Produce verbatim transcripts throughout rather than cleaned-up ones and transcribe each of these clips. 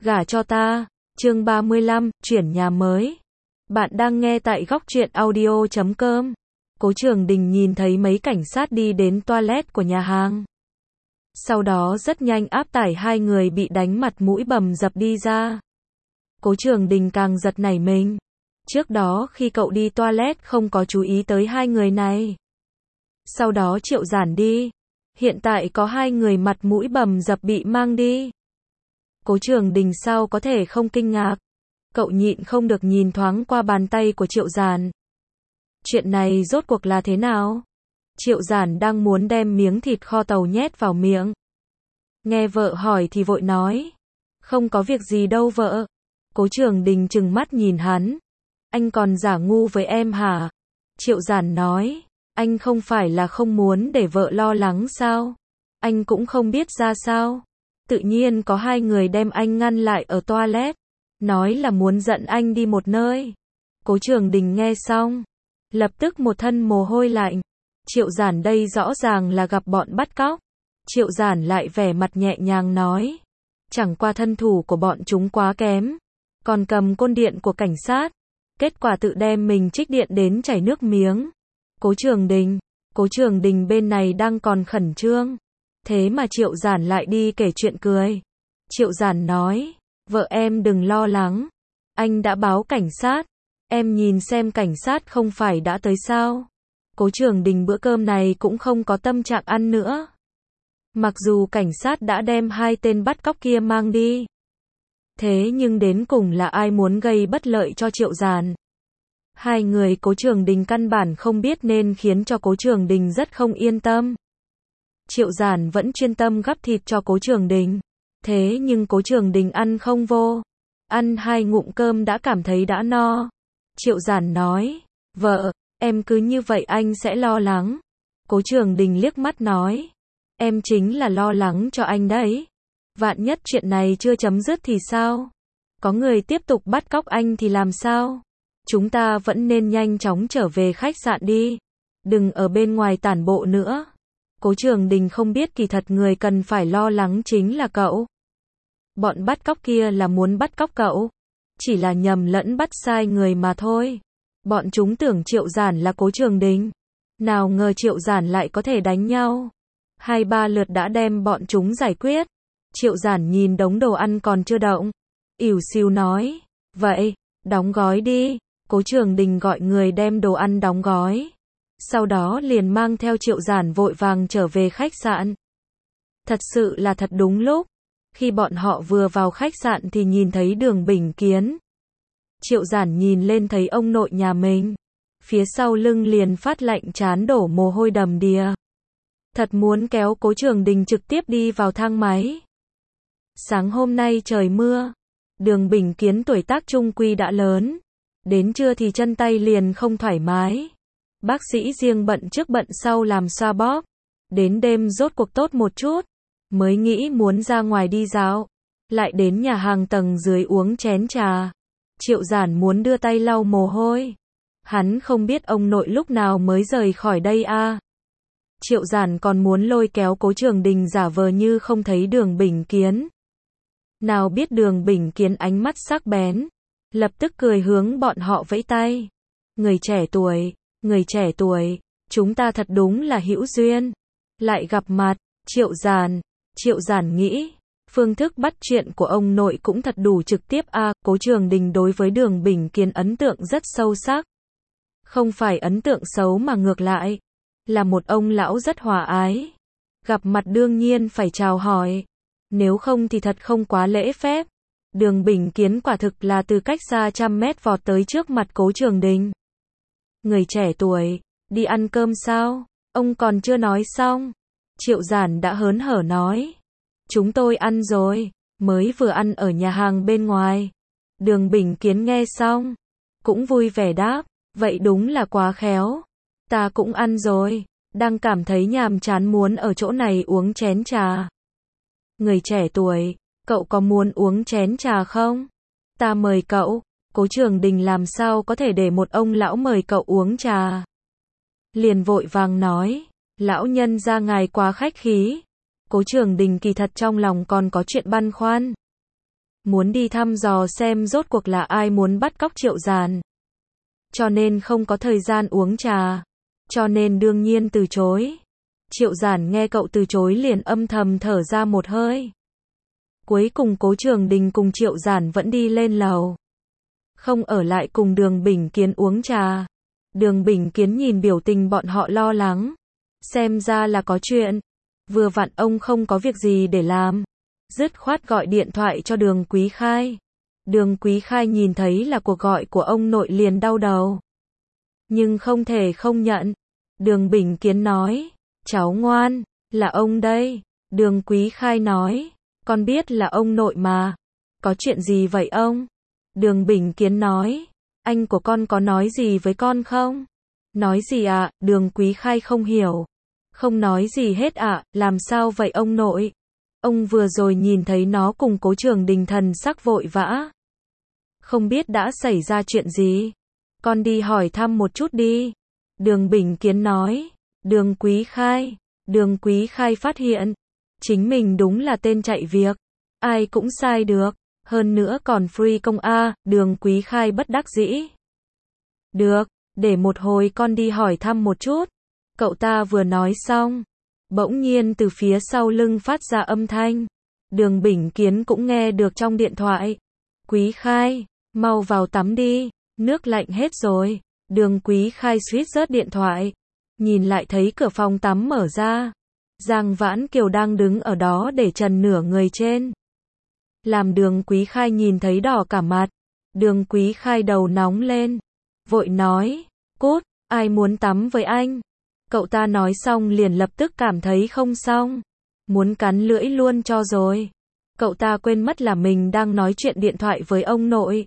Gả cho ta. Chương ba mươi lăm, chuyển nhà mới. Bạn đang nghe tại góc truyện audio chấm com. Cố Trường Đình nhìn thấy mấy cảnh sát đi đến toilet của nhà hàng. Sau đó rất nhanh áp tải hai người bị đánh mặt mũi bầm dập đi ra. Cố Trường Đình càng giật nảy mình. Trước đó khi cậu đi toilet không có chú ý tới hai người này. Sau đó Triệu Giản đi. Hiện tại có hai người mặt mũi bầm dập bị mang đi. Cố Trường Đình sao có thể không kinh ngạc. Cậu nhịn không được nhìn thoáng qua bàn tay của Triệu Giản. Chuyện này rốt cuộc là thế nào? Triệu Giản đang muốn đem miếng thịt kho tàu nhét vào miệng. Nghe vợ hỏi thì vội nói. Không có việc gì đâu vợ. Cố Trường Đình trừng mắt nhìn hắn. Anh còn giả ngu với em hả? Triệu Giản nói. Anh không phải là không muốn để vợ lo lắng sao? Anh cũng không biết ra sao. Tự nhiên có hai người đem anh ngăn lại ở toilet. Nói là muốn dẫn anh đi một nơi. Cố Trường Đình nghe xong. Lập tức một thân mồ hôi lạnh. Triệu Giản đây rõ ràng là gặp bọn bắt cóc. Triệu Giản lại vẻ mặt nhẹ nhàng nói. Chẳng qua thân thủ của bọn chúng quá kém. Còn cầm côn điện của cảnh sát. Kết quả tự đem mình trích điện đến chảy nước miếng. Cố Trường Đình. Cố Trường Đình bên này đang còn khẩn trương. Thế mà Triệu Giản lại đi kể chuyện cười. Triệu Giản nói. Vợ em đừng lo lắng. Anh đã báo cảnh sát. Em nhìn xem cảnh sát không phải đã tới sao. Cố Trường Đình bữa cơm này cũng không có tâm trạng ăn nữa. Mặc dù cảnh sát đã đem hai tên bắt cóc kia mang đi. Thế nhưng đến cùng là ai muốn gây bất lợi cho Triệu Giản. Hai người Cố Trường Đình căn bản không biết nên khiến cho Cố Trường Đình rất không yên tâm. Triệu Giản vẫn chuyên tâm gắp thịt cho Cố Trường Đình. Thế nhưng Cố Trường Đình ăn không vô. Ăn hai ngụm cơm đã cảm thấy đã no. Triệu Giản nói. Vợ, em cứ như vậy anh sẽ lo lắng. Cố Trường Đình liếc mắt nói. Em chính là lo lắng cho anh đấy. Vạn nhất chuyện này chưa chấm dứt thì sao? Có người tiếp tục bắt cóc anh thì làm sao? Chúng ta vẫn nên nhanh chóng trở về khách sạn đi. Đừng ở bên ngoài tản bộ nữa. Cố Trường Đình không biết kỳ thật người cần phải lo lắng chính là cậu. Bọn bắt cóc kia là muốn bắt cóc cậu. Chỉ là nhầm lẫn bắt sai người mà thôi. Bọn chúng tưởng Triệu Giản là Cố Trường Đình. Nào ngờ Triệu Giản lại có thể đánh nhau. Hai ba lượt đã đem bọn chúng giải quyết. Triệu Giản nhìn đống đồ ăn còn chưa động. Ỉu xìu nói. Vậy, đóng gói đi. Cố Trường Đình gọi người đem đồ ăn đóng gói. Sau đó liền mang theo Triệu Giản vội vàng trở về khách sạn. Thật sự là thật đúng lúc. Khi bọn họ vừa vào khách sạn thì nhìn thấy Đường Bình Kiến. Triệu Giản nhìn lên thấy ông nội nhà mình. Phía sau lưng liền phát lạnh chán đổ mồ hôi đầm đìa. Thật muốn kéo Cố Trường Đình trực tiếp đi vào thang máy. Sáng hôm nay trời mưa. Đường Bình Kiến tuổi tác trung quy đã lớn. Đến trưa thì chân tay liền không thoải mái. Bác sĩ riêng bận trước bận sau làm xoa bóp. Đến đêm rốt cuộc tốt một chút. Mới nghĩ muốn ra ngoài đi dạo. Lại đến nhà hàng tầng dưới uống chén trà. Triệu Giản muốn đưa tay lau mồ hôi. Hắn không biết ông nội lúc nào mới rời khỏi đây a. À. Triệu Giản còn muốn lôi kéo Cố Trường Đình giả vờ như không thấy Đường Bình Kiến. Nào biết Đường Bình Kiến ánh mắt sắc bén. Lập tức cười hướng bọn họ vẫy tay. Người trẻ tuổi, người trẻ tuổi, chúng ta thật đúng là hữu duyên. Lại gặp mặt, Triệu Giản, Triệu Giản nghĩ, phương thức bắt chuyện của ông nội cũng thật đủ trực tiếp a. À, Cố Trường Đình đối với Đường Bình Kiến ấn tượng rất sâu sắc. Không phải ấn tượng xấu mà ngược lại, là một ông lão rất hòa ái. Gặp mặt đương nhiên phải chào hỏi, nếu không thì thật không quá lễ phép. Đường Bình Kiến quả thực là từ cách xa trăm mét vọt tới trước mặt Cố Trường Đình. Người trẻ tuổi, đi ăn cơm sao? Ông còn chưa nói xong. Triệu Giản đã hớn hở nói. Chúng tôi ăn rồi, mới vừa ăn ở nhà hàng bên ngoài. Đường Bình Kiến nghe xong, cũng vui vẻ đáp. Vậy đúng là quá khéo. Ta cũng ăn rồi, đang cảm thấy nhàm chán muốn ở chỗ này uống chén trà. Người trẻ tuổi, cậu có muốn uống chén trà không? Ta mời cậu. Cố Trường Đình làm sao có thể để một ông lão mời cậu uống trà. Liền vội vàng nói. Lão nhân gia ngài quá khách khí. Cố Trường Đình kỳ thật trong lòng còn có chuyện băn khoăn. muốn đi thăm dò xem rốt cuộc là ai muốn bắt cóc Triệu Giản. Cho nên không có thời gian uống trà, cho nên đương nhiên từ chối. Triệu Giản nghe cậu từ chối liền âm thầm thở ra một hơi. Cuối cùng Cố Trường Đình cùng Triệu Giản vẫn đi lên lầu. Không ở lại cùng Đường Bình Kiến uống trà. Đường Bình Kiến nhìn biểu tình bọn họ lo lắng. Xem ra là có chuyện. Vừa vặn ông không có việc gì để làm. Dứt khoát gọi điện thoại cho Đường Quý Khai. Đường Quý Khai nhìn thấy là cuộc gọi của ông nội liền đau đầu. Nhưng không thể không nhận. Đường Bình Kiến nói, cháu ngoan, là ông đây. Đường Quý Khai nói, con biết là ông nội mà. Có chuyện gì vậy ông? Đường Bình Kiến nói, anh của con có nói gì với con không? Nói gì ạ? À? Đường Quý Khai không hiểu. Không nói gì hết ạ, à? Làm sao vậy ông nội? Ông vừa rồi nhìn thấy nó cùng Cố Trường Đình thần sắc vội vã. Không biết đã xảy ra chuyện gì. Con đi hỏi thăm một chút đi. Đường Bình Kiến nói. Đường Quý Khai. Đường Quý Khai phát hiện. Chính mình đúng là tên chạy việc. Ai cũng sai được. Hơn nữa còn free công A. Đường Quý Khai bất đắc dĩ. Được, để một hồi con đi hỏi thăm một chút. Cậu ta vừa nói xong. Bỗng nhiên từ phía sau lưng phát ra âm thanh. Đường Bình Kiến cũng nghe được trong điện thoại. Quý Khai, mau vào tắm đi. Nước lạnh hết rồi. Đường Quý Khai suýt rớt điện thoại. Nhìn lại thấy cửa phòng tắm mở ra. Giang Vãn Kiều đang đứng ở đó để trần nửa người trên. Làm Đường Quý Khai nhìn thấy đỏ cả mặt. Đường Quý Khai đầu nóng lên. Vội nói, cút, ai muốn tắm với anh? Cậu ta nói xong liền lập tức cảm thấy không xong. Muốn cắn lưỡi luôn cho rồi. Cậu ta quên mất là mình đang nói chuyện điện thoại với ông nội.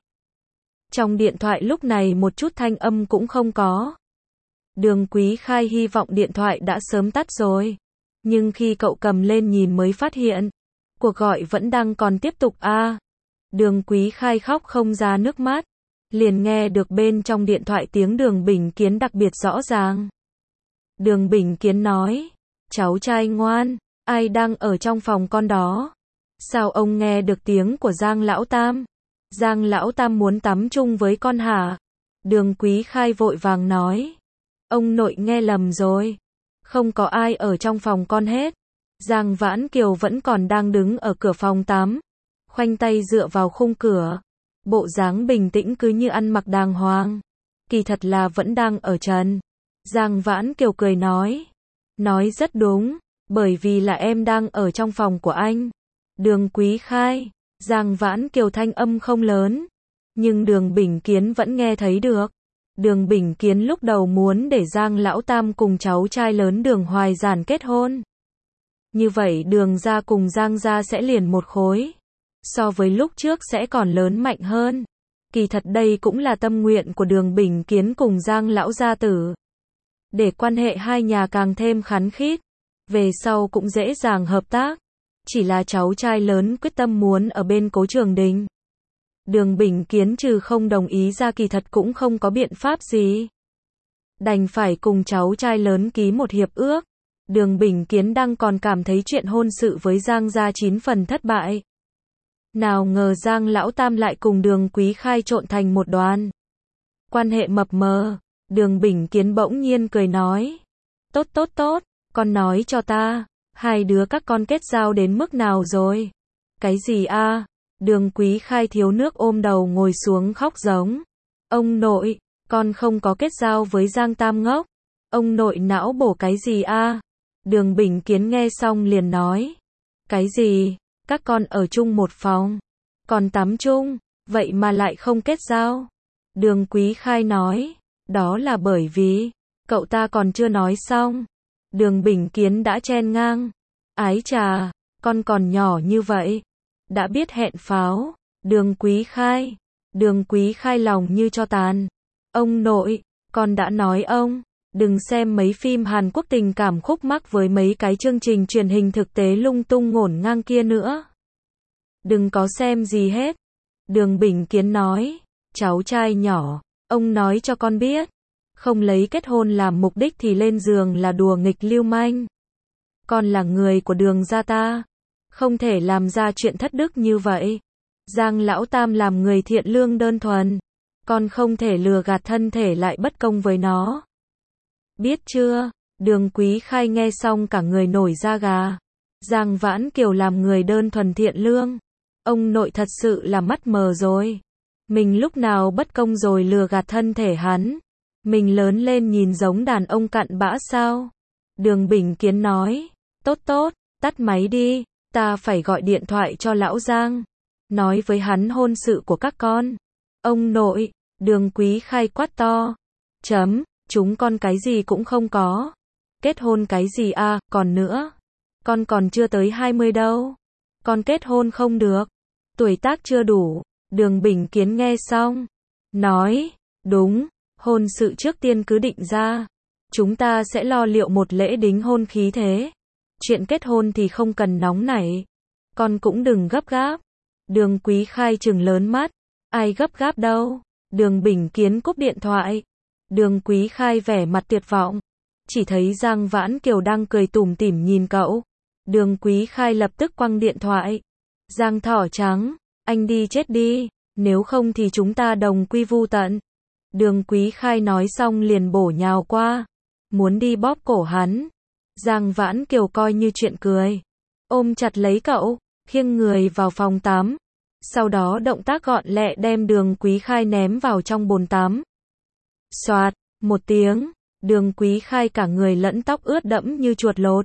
Trong điện thoại lúc này một chút thanh âm cũng không có. Đường Quý Khai hy vọng điện thoại đã sớm tắt rồi. Nhưng khi cậu cầm lên nhìn mới phát hiện. Cuộc gọi vẫn đang còn tiếp tục a. À, Đường Quý Khai khóc không ra nước mắt. Liền nghe được bên trong điện thoại tiếng Đường Bình Kiến đặc biệt rõ ràng. Đường Bình Kiến nói, cháu trai ngoan, ai đang ở trong phòng con đó? Sao ông nghe được tiếng của Giang Lão Tam? Giang Lão Tam muốn tắm chung với con hả? Đường Quý Khai vội vàng nói, ông nội nghe lầm rồi. Không có ai ở trong phòng con hết. Giang Vãn Kiều vẫn còn đang đứng ở cửa phòng tắm. Khoanh tay dựa vào khung cửa. Bộ dáng bình tĩnh cứ như ăn mặc đàng hoàng. Kỳ thật là vẫn đang ở trần. Giang Vãn Kiều cười nói. Nói rất đúng. Bởi vì là em đang ở trong phòng của anh. Đường Quý Khai. Giang Vãn Kiều thanh âm không lớn. Nhưng Đường Bình Kiến vẫn nghe thấy được. Đường Bình Kiến lúc đầu muốn để Giang Lão Tam cùng cháu trai lớn Đường Hoài Giản kết hôn. Như vậy Đường gia cùng Giang gia sẽ liền một khối. So với lúc trước sẽ còn lớn mạnh hơn. Kỳ thật đây cũng là tâm nguyện của Đường Bình Kiến cùng Giang Lão gia tử. Để quan hệ hai nhà càng thêm khắn khít. Về sau cũng dễ dàng hợp tác. Chỉ là cháu trai lớn quyết tâm muốn ở bên Cố Trường Đình. Đường Bình Kiến trừ không đồng ý ra kỳ thật cũng không có biện pháp gì. Đành phải cùng cháu trai lớn ký một hiệp ước. Đường Bình Kiến đang còn cảm thấy chuyện hôn sự với Giang gia chín phần thất bại. Nào ngờ Giang Lão Tam lại cùng Đường Quý Khai trộn thành một đoàn. Quan hệ mập mờ. Đường Bình Kiến bỗng nhiên cười nói. Tốt tốt tốt, con nói cho ta, hai đứa các con kết giao đến mức nào rồi? Cái gì a? À? Đường Quý Khai thiếu nước ôm đầu ngồi xuống khóc giống. Ông nội, con không có kết giao với Giang Tam ngốc. Ông nội não bổ cái gì a? À? Đường Bình Kiến nghe xong liền nói. Cái gì? Các con ở chung một phòng. Còn tắm chung, vậy mà lại không kết giao. Đường Quý Khai nói. Đó là bởi vì, cậu ta còn chưa nói xong. Đường Bình Kiến đã chen ngang. Ái chà, con còn nhỏ như vậy. Đã biết hẹn pháo. Đường Quý Khai. Đường Quý Khai lòng như cho tàn. Ông nội, con đã nói ông. Đừng xem mấy phim Hàn Quốc tình cảm khúc mắc với mấy cái chương trình truyền hình thực tế lung tung ngổn ngang kia nữa. Đừng có xem gì hết. Đường Bình Kiến nói. Cháu trai nhỏ. Ông nói cho con biết. Không lấy kết hôn làm mục đích thì lên giường là đùa nghịch lưu manh. Con là người của Đường gia ta. Không thể làm ra chuyện thất đức như vậy. Giang Lão Tam làm người thiện lương đơn thuần. Con không thể lừa gạt thân thể lại bất công với nó. Biết chưa? Đường Quý Khai nghe xong cả người nổi da gà. Giang Vãn Kiều làm người đơn thuần thiện lương. Ông nội thật sự là mắt mờ rồi. Mình lúc nào bất công rồi lừa gạt thân thể hắn. Mình lớn lên nhìn giống đàn ông cặn bã sao? Đường Bình Kiến nói. Tốt tốt, tắt máy đi. Ta phải gọi điện thoại cho lão Giang. Nói với hắn hôn sự của các con. Ông nội, Đường Quý Khai quát to. Chấm, chúng con cái gì cũng không có. Kết hôn cái gì à, còn nữa. Con còn chưa tới hai mươi đâu. Con kết hôn không được. Tuổi tác chưa đủ. Đường Bình Kiến nghe xong. Nói, đúng, hôn sự trước tiên cứ định ra. Chúng ta sẽ lo liệu một lễ đính hôn khí thế. Chuyện kết hôn thì không cần nóng nảy. Con cũng đừng gấp gáp. Đường Quý Khai trừng lớn mắt. Ai gấp gáp đâu. Đường Bình Kiến cúp điện thoại. Đường Quý Khai vẻ mặt tuyệt vọng. Chỉ thấy Giang Vãn Kiều đang cười tủm tỉm nhìn cậu. Đường Quý Khai lập tức quăng điện thoại. Giang thỏ trắng, anh đi chết đi, nếu không thì chúng ta đồng quy vu tận. Đường Quý Khai nói xong liền bổ nhào qua. Muốn đi bóp cổ hắn. Giang Vãn Kiều coi như chuyện cười. Ôm chặt lấy cậu, khiêng người vào phòng tắm. Sau đó động tác gọn lẹ đem Đường Quý Khai ném vào trong bồn tắm. Xoạt, một tiếng, Đường Quý Khai cả người lẫn tóc ướt đẫm như chuột lột.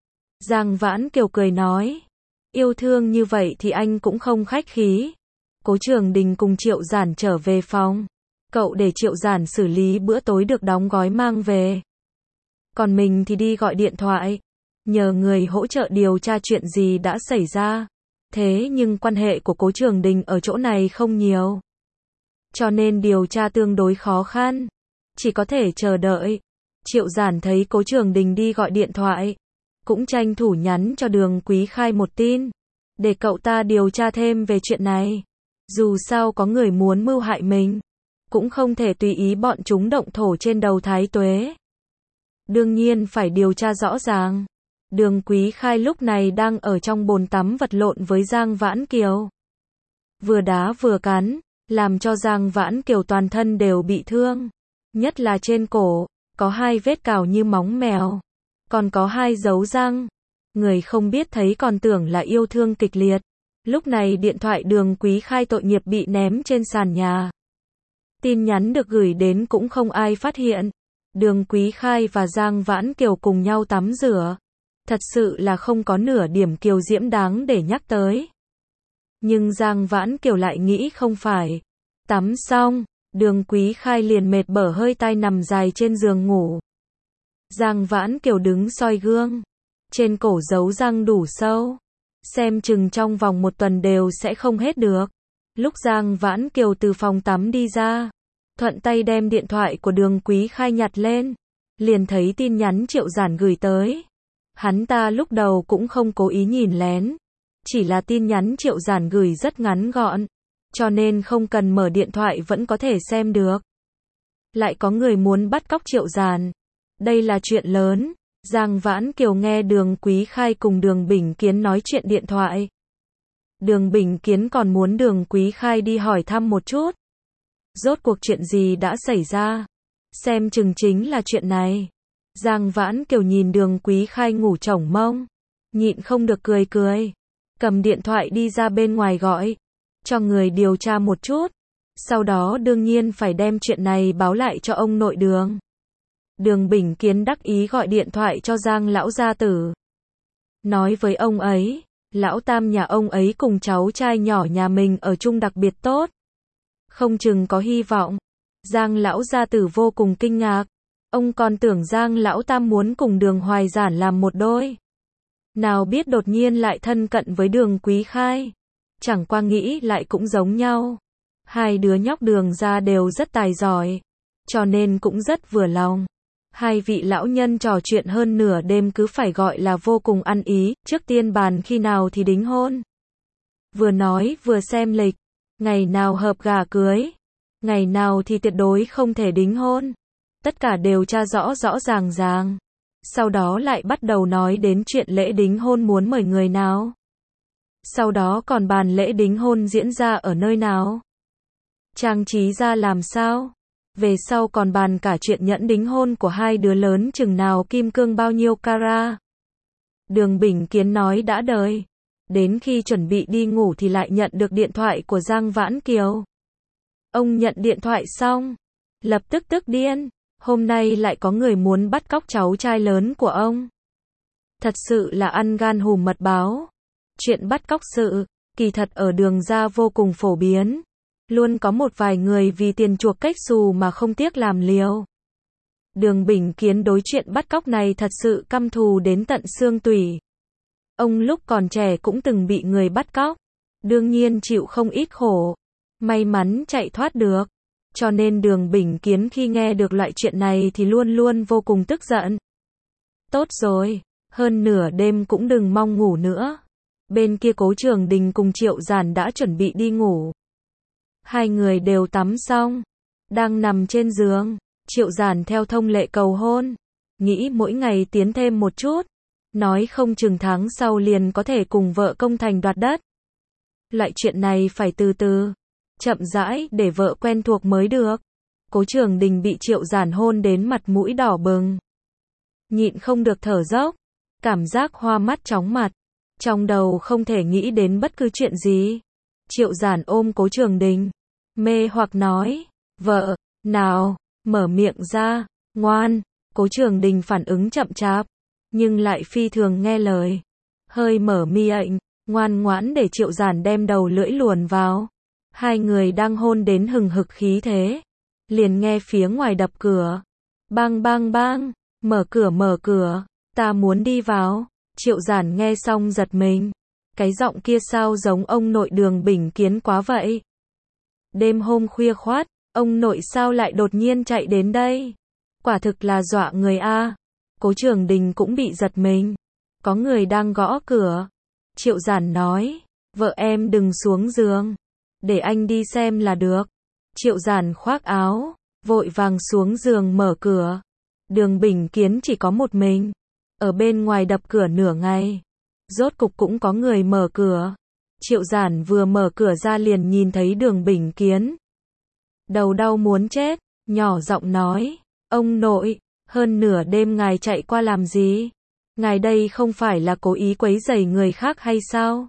Giang Vãn Kiều cười nói. Yêu thương như vậy thì anh cũng không khách khí. Cố Trường Đình cùng Triệu Giản trở về phòng. Cậu để Triệu Giản xử lý bữa tối được đóng gói mang về. Còn mình thì đi gọi điện thoại. Nhờ người hỗ trợ điều tra chuyện gì đã xảy ra. Thế nhưng quan hệ của Cố Trường Đình ở chỗ này không nhiều. Cho nên điều tra tương đối khó khăn. Chỉ có thể chờ đợi. Triệu Giản thấy Cố Trường Đình đi gọi điện thoại. Cũng tranh thủ nhắn cho Đường Quý Khai một tin. Để cậu ta điều tra thêm về chuyện này. Dù sao có người muốn mưu hại mình. Cũng không thể tùy ý bọn chúng động thổ trên đầu Thái Tuế. Đương nhiên phải điều tra rõ ràng. Đường Quý Khai lúc này đang ở trong bồn tắm vật lộn với Giang Vãn Kiều. Vừa đá vừa cắn, làm cho Giang Vãn Kiều toàn thân đều bị thương. Nhất là trên cổ, có hai vết cào như móng mèo. Còn có hai dấu răng. Người không biết thấy còn tưởng là yêu thương kịch liệt. Lúc này điện thoại Đường Quý Khai tội nghiệp bị ném trên sàn nhà. Tin nhắn được gửi đến cũng không ai phát hiện. Đường Quý Khai và Giang Vãn Kiều cùng nhau tắm rửa. Thật sự là không có nửa điểm kiều diễm đáng để nhắc tới. Nhưng Giang Vãn Kiều lại nghĩ không phải. Tắm xong, Đường Quý Khai liền mệt bở hơi tai nằm dài trên giường ngủ. Giang Vãn Kiều đứng soi gương. Trên cổ dấu răng đủ sâu. Xem chừng trong vòng một tuần đều sẽ không hết được. Lúc Giang Vãn Kiều từ phòng tắm đi ra, thuận tay đem điện thoại của Đường Quý Khai nhặt lên. Liền thấy tin nhắn Triệu Giản gửi tới. Hắn ta lúc đầu cũng không cố ý nhìn lén. Chỉ là tin nhắn Triệu Giản gửi rất ngắn gọn. Cho nên không cần mở điện thoại vẫn có thể xem được. Lại có người muốn bắt cóc Triệu Giản. Đây là chuyện lớn. Giang Vãn Kiều nghe Đường Quý Khai cùng Đường Bình Kiến nói chuyện điện thoại. Đường Bình Kiến còn muốn Đường Quý Khai đi hỏi thăm một chút. Rốt cuộc chuyện gì đã xảy ra? Xem chừng chính là chuyện này. Giang Vãn Kiều nhìn Đường Quý Khai ngủ chổng mông. Nhịn không được cười cười. Cầm điện thoại đi ra bên ngoài gọi. Cho người điều tra một chút. Sau đó đương nhiên phải đem chuyện này báo lại cho ông nội Đường. Đường Bình Kiến đắc ý gọi điện thoại cho Giang lão gia tử. Nói với ông ấy, lão tam nhà ông ấy cùng cháu trai nhỏ nhà mình ở chung đặc biệt tốt. Không chừng có hy vọng. Giang lão gia tử vô cùng kinh ngạc. Ông còn tưởng Giang lão tam muốn cùng Đường Hoài Giản làm một đôi. Nào biết đột nhiên lại thân cận với Đường Quý Khai. Chẳng qua nghĩ lại cũng giống nhau. Hai đứa nhóc Đường gia đều rất tài giỏi. Cho nên cũng rất vừa lòng. Hai vị lão nhân trò chuyện hơn nửa đêm cứ phải gọi là vô cùng ăn ý, trước tiên bàn khi nào thì đính hôn. Vừa nói vừa xem lịch, ngày nào hợp gà cưới, ngày nào thì tuyệt đối không thể đính hôn. Tất cả đều tra rõ rõ ràng ràng. Sau đó lại bắt đầu nói đến chuyện lễ đính hôn muốn mời người nào. Sau đó còn bàn lễ đính hôn diễn ra ở nơi nào? Trang trí ra làm sao? Về sau còn bàn cả chuyện nhẫn đính hôn của hai đứa lớn chừng nào, kim cương bao nhiêu carat. Đường Bình Kiến nói đã đời. Đến khi chuẩn bị đi ngủ thì lại nhận được điện thoại của Giang Vãn Kiều. Ông nhận điện thoại xong, lập tức tức điên. Hôm nay lại có người muốn bắt cóc cháu trai lớn của ông. Thật sự là ăn gan hùm mật báo. Chuyện bắt cóc sự, kỳ thật ở Đường gia vô cùng phổ biến. Luôn có một vài người vì tiền chuộc cách xù mà không tiếc làm liều. Đường Bình Kiến đối chuyện bắt cóc này thật sự căm thù đến tận xương tủy. Ông lúc còn trẻ cũng từng bị người bắt cóc. Đương nhiên chịu không ít khổ. May mắn chạy thoát được. Cho nên Đường Bình Kiến khi nghe được loại chuyện này thì luôn luôn vô cùng tức giận. Tốt rồi, hơn nửa đêm cũng đừng mong ngủ nữa. Bên kia Cố Trường Đình cùng Triệu Giản đã chuẩn bị đi ngủ. Hai người đều tắm xong, đang nằm trên giường. Triệu Giản theo thông lệ cầu hôn, nghĩ mỗi ngày tiến thêm một chút, nói không chừng tháng sau liền có thể cùng vợ công thành đoạt đất. Loại chuyện này phải từ từ, chậm rãi để vợ quen thuộc mới được. Cố Trường Đình bị Triệu Giản hôn đến mặt mũi đỏ bừng, nhịn không được thở dốc, cảm giác hoa mắt chóng mặt, trong đầu không thể nghĩ đến bất cứ chuyện gì. Triệu Giản ôm Cố Trường Đình, mê hoặc nói, vợ, nào, mở miệng ra, ngoan. Cố Trường Đình phản ứng chậm chạp, nhưng lại phi thường nghe lời, hơi mở mi ệnh, ngoan ngoãn để Triệu Giản đem đầu lưỡi luồn vào. Hai người đang hôn đến hừng hực khí thế, liền nghe phía ngoài đập cửa. Bang bang bang, mở cửa mở cửa, ta muốn đi vào. Triệu Giản nghe xong giật mình, cái giọng kia sao giống ông nội Đường Bình Kiến quá vậy. Đêm hôm khuya khoắt, ông nội sao lại đột nhiên chạy đến đây? Quả thực là dọa người a. Cố Trường Đình cũng bị giật mình. Có người đang gõ cửa. Triệu Giản nói, vợ em đừng xuống giường, để anh đi xem là được. Triệu Giản khoác áo, vội vàng xuống giường mở cửa. Đường Bình Kiến chỉ có một mình, ở bên ngoài đập cửa nửa ngày. Rốt cục cũng có người mở cửa. Triệu Giản vừa mở cửa ra liền nhìn thấy Đường Bình Kiến. Đầu đau muốn chết, nhỏ giọng nói, ông nội, hơn nửa đêm ngài chạy qua làm gì? Ngài đây không phải là cố ý quấy rầy người khác hay sao?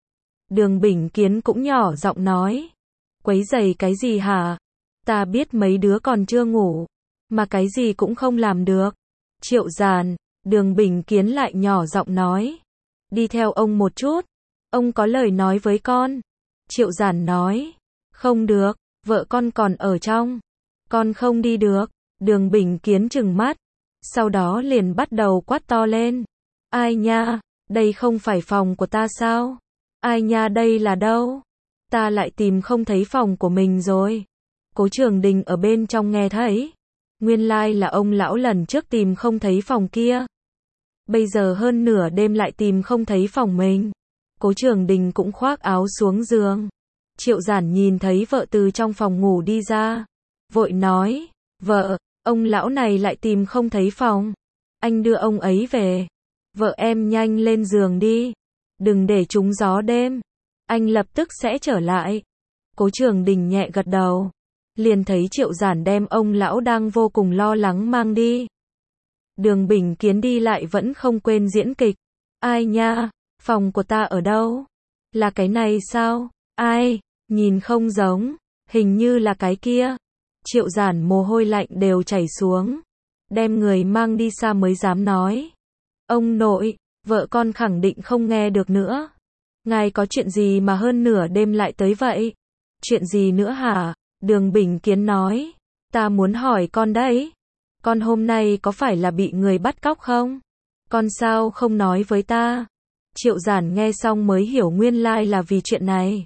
Đường Bình Kiến cũng nhỏ giọng nói, quấy rầy cái gì hả? Ta biết mấy đứa còn chưa ngủ, mà cái gì cũng không làm được. Triệu Giản, Đường Bình Kiến lại nhỏ giọng nói, đi theo ông một chút, ông có lời nói với con. Triệu Giản nói, không được, vợ con còn ở trong, con không đi được. Đường Bình Kiến trừng mắt, sau đó liền bắt đầu quát to lên, ai nha, đây không phải phòng của ta sao? Ai nha, đây là đâu? Ta lại tìm không thấy phòng của mình rồi. Cố Trường Đình ở bên trong nghe thấy, nguyên lai là ông lão lần trước tìm không thấy phòng kia. Bây giờ hơn nửa đêm lại tìm không thấy phòng mình. Cố Trường Đình cũng khoác áo xuống giường. Triệu Giản nhìn thấy vợ từ trong phòng ngủ đi ra, vội nói, vợ, ông lão này lại tìm không thấy phòng. Anh đưa ông ấy về. Vợ em nhanh lên giường đi, đừng để trúng gió đêm. Anh lập tức sẽ trở lại. Cố Trường Đình nhẹ gật đầu, liền thấy Triệu Giản đem ông lão đang vô cùng lo lắng mang đi. Đường Bình Kiến đi lại vẫn không quên diễn kịch. Ai nha, phòng của ta ở đâu? Là cái này sao? Ai, nhìn không giống, hình như là cái kia. Triệu Giản mồ hôi lạnh đều chảy xuống, đem người mang đi xa mới dám nói. Ông nội, vợ con khẳng định không nghe được nữa. Ngài có chuyện gì mà hơn nửa đêm lại tới vậy? Chuyện gì nữa hả? Đường Bình Kiến nói, ta muốn hỏi con đấy. Con hôm nay có phải là bị người bắt cóc không? Con sao không nói với ta? Triệu Giản nghe xong mới hiểu nguyên lai là vì chuyện này.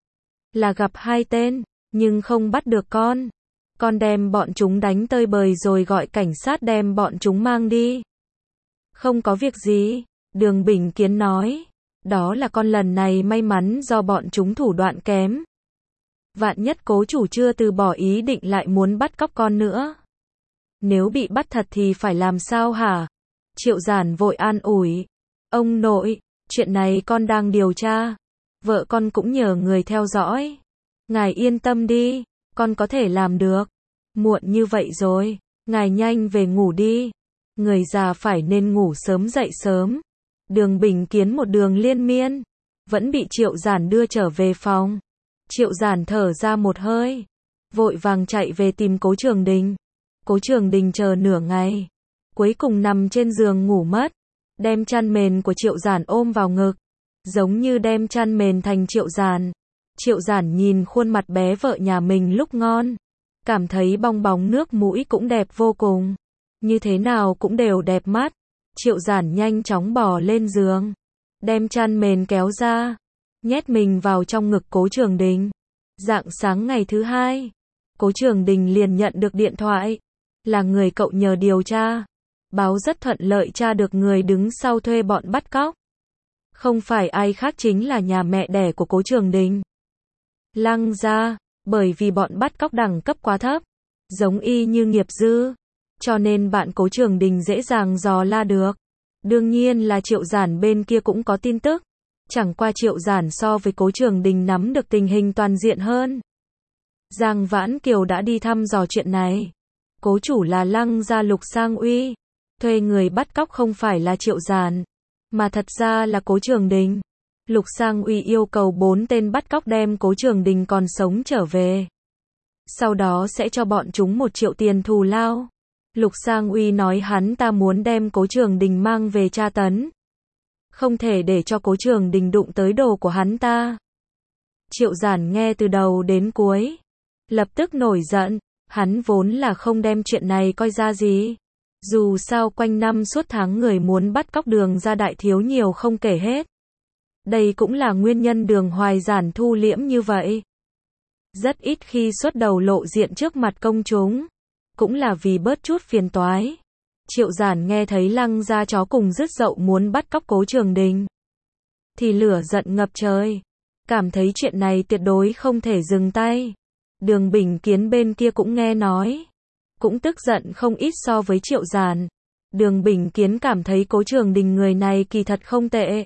Là gặp hai tên, nhưng không bắt được con. Con đem bọn chúng đánh tơi bời rồi gọi cảnh sát đem bọn chúng mang đi. Không có việc gì, Đường Bình Kiến nói. Đó là con lần này may mắn do bọn chúng thủ đoạn kém. Vạn nhất cố chủ chưa từ bỏ ý định lại muốn bắt cóc con nữa. Nếu bị bắt thật thì phải làm sao hả? Triệu Giản vội an ủi. Ông nội, chuyện này con đang điều tra. Vợ con cũng nhờ người theo dõi. Ngài yên tâm đi, con có thể làm được. Muộn như vậy rồi, ngài nhanh về ngủ đi. Người già phải nên ngủ sớm dậy sớm. Đường Bình Kiến một đường liên miên, vẫn bị Triệu Giản đưa trở về phòng. Triệu Giản thở ra một hơi, vội vàng chạy về tìm Cố Trường Đình. Cố Trường Đình chờ nửa ngày, cuối cùng nằm trên giường ngủ mất, đem chăn mền của Triệu Giản ôm vào ngực, giống như đem chăn mền thành Triệu Giản. Triệu Giản nhìn khuôn mặt bé vợ nhà mình lúc ngon, cảm thấy bong bóng nước mũi cũng đẹp vô cùng, như thế nào cũng đều đẹp mắt. Triệu Giản nhanh chóng bò lên giường, đem chăn mền kéo ra, nhét mình vào trong ngực Cố Trường Đình. Rạng sáng ngày thứ hai, Cố Trường Đình liền nhận được điện thoại, là người cậu nhờ điều tra. Báo rất thuận lợi tra được người đứng sau thuê bọn bắt cóc. Không phải ai khác chính là nhà mẹ đẻ của Cố Trường Đình, Lăng gia. Bởi vì bọn bắt cóc đẳng cấp quá thấp, giống y như nghiệp dư, cho nên bạn Cố Trường Đình dễ dàng dò la được. Đương nhiên là Triệu Giản bên kia cũng có tin tức, chẳng qua Triệu Giản so với Cố Trường Đình nắm được tình hình toàn diện hơn. Giang Vãn Kiều đã đi thăm dò chuyện này. Cố chủ là Lăng gia Lục Sang Uy, thuê người bắt cóc không phải là Triệu Giản, mà thật ra là Cố Trường Đình. Lục Sang Uy yêu cầu bốn tên bắt cóc đem Cố Trường Đình còn sống trở về. Sau đó sẽ cho bọn chúng một triệu tiền thù lao. Lục Sang Uy nói hắn ta muốn đem Cố Trường Đình mang về tra tấn. Không thể để cho Cố Trường Đình đụng tới đồ của hắn ta. Triệu Giản nghe từ đầu đến cuối, lập tức nổi giận. Hắn vốn là không đem chuyện này coi ra gì. Dù sao quanh năm suốt tháng người muốn bắt cóc Đường gia đại thiếu nhiều không kể hết. Đây cũng là nguyên nhân Đường Hoài Giản thu liễm như vậy. Rất ít khi xuất đầu lộ diện trước mặt công chúng. Cũng là vì bớt chút phiền toái. Triệu Giản nghe thấy Lăng gia chó cùng rứt dậu muốn bắt cóc Cố Trường Đình, thì lửa giận ngập trời. Cảm thấy chuyện này tuyệt đối không thể dừng tay. Đường Bình Kiến bên kia cũng nghe nói, cũng tức giận không ít so với Triệu Giản. Đường Bình Kiến cảm thấy Cố Trường Đình người này kỳ thật không tệ,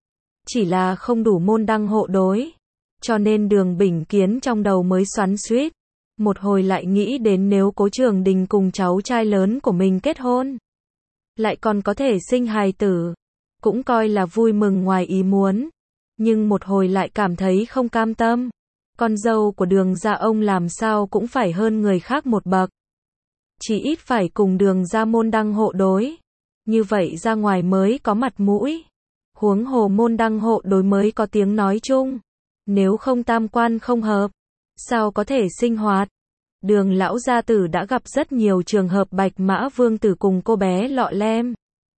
chỉ là không đủ môn đăng hộ đối. Cho nên Đường Bình Kiến trong đầu mới xoắn xuýt, một hồi lại nghĩ đến nếu Cố Trường Đình cùng cháu trai lớn của mình kết hôn, lại còn có thể sinh hài tử, cũng coi là vui mừng ngoài ý muốn. Nhưng một hồi lại cảm thấy không cam tâm. Con dâu của Đường gia ông làm sao cũng phải hơn người khác một bậc. Chỉ ít phải cùng Đường gia môn đăng hộ đối. Như vậy ra ngoài mới có mặt mũi. Huống hồ môn đăng hộ đối mới có tiếng nói chung. Nếu không tam quan không hợp, sao có thể sinh hoạt. Đường lão gia tử đã gặp rất nhiều trường hợp Bạch Mã Vương tử cùng cô bé Lọ Lem.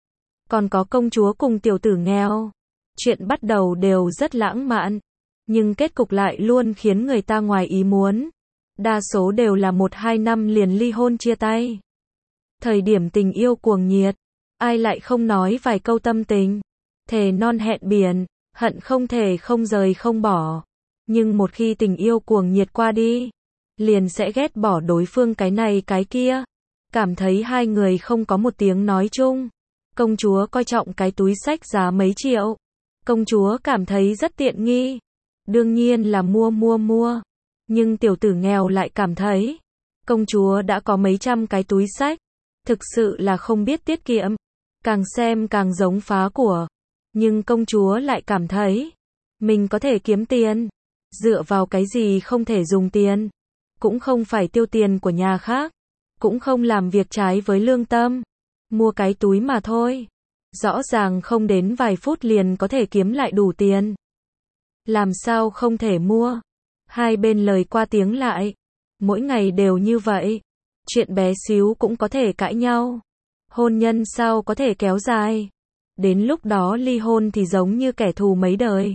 Còn có công chúa cùng tiểu tử nghèo. Chuyện bắt đầu đều rất lãng mạn, nhưng kết cục lại luôn khiến người ta ngoài ý muốn. Đa số đều là một hai năm liền ly hôn chia tay. Thời điểm tình yêu cuồng nhiệt, ai lại không nói vài câu tâm tình, thề non hẹn biển, hận không thể không rời không bỏ. Nhưng một khi tình yêu cuồng nhiệt qua đi, liền sẽ ghét bỏ đối phương cái này cái kia, cảm thấy hai người không có một tiếng nói chung. Công chúa coi trọng cái túi xách giá mấy triệu, công chúa cảm thấy rất tiện nghi, đương nhiên là mua mua mua. Nhưng tiểu tử nghèo lại cảm thấy, công chúa đã có mấy trăm cái túi xách, thực sự là không biết tiết kiệm, càng xem càng giống phá của. Nhưng công chúa lại cảm thấy, mình có thể kiếm tiền, dựa vào cái gì không thể dùng tiền, cũng không phải tiêu tiền của nhà khác, cũng không làm việc trái với lương tâm, mua cái túi mà thôi. Rõ ràng không đến vài phút liền có thể kiếm lại đủ tiền. Làm sao không thể mua? Hai bên lời qua tiếng lại. Mỗi ngày đều như vậy. Chuyện bé xíu cũng có thể cãi nhau. Hôn nhân sao có thể kéo dài? Đến lúc đó ly hôn thì giống như kẻ thù mấy đời.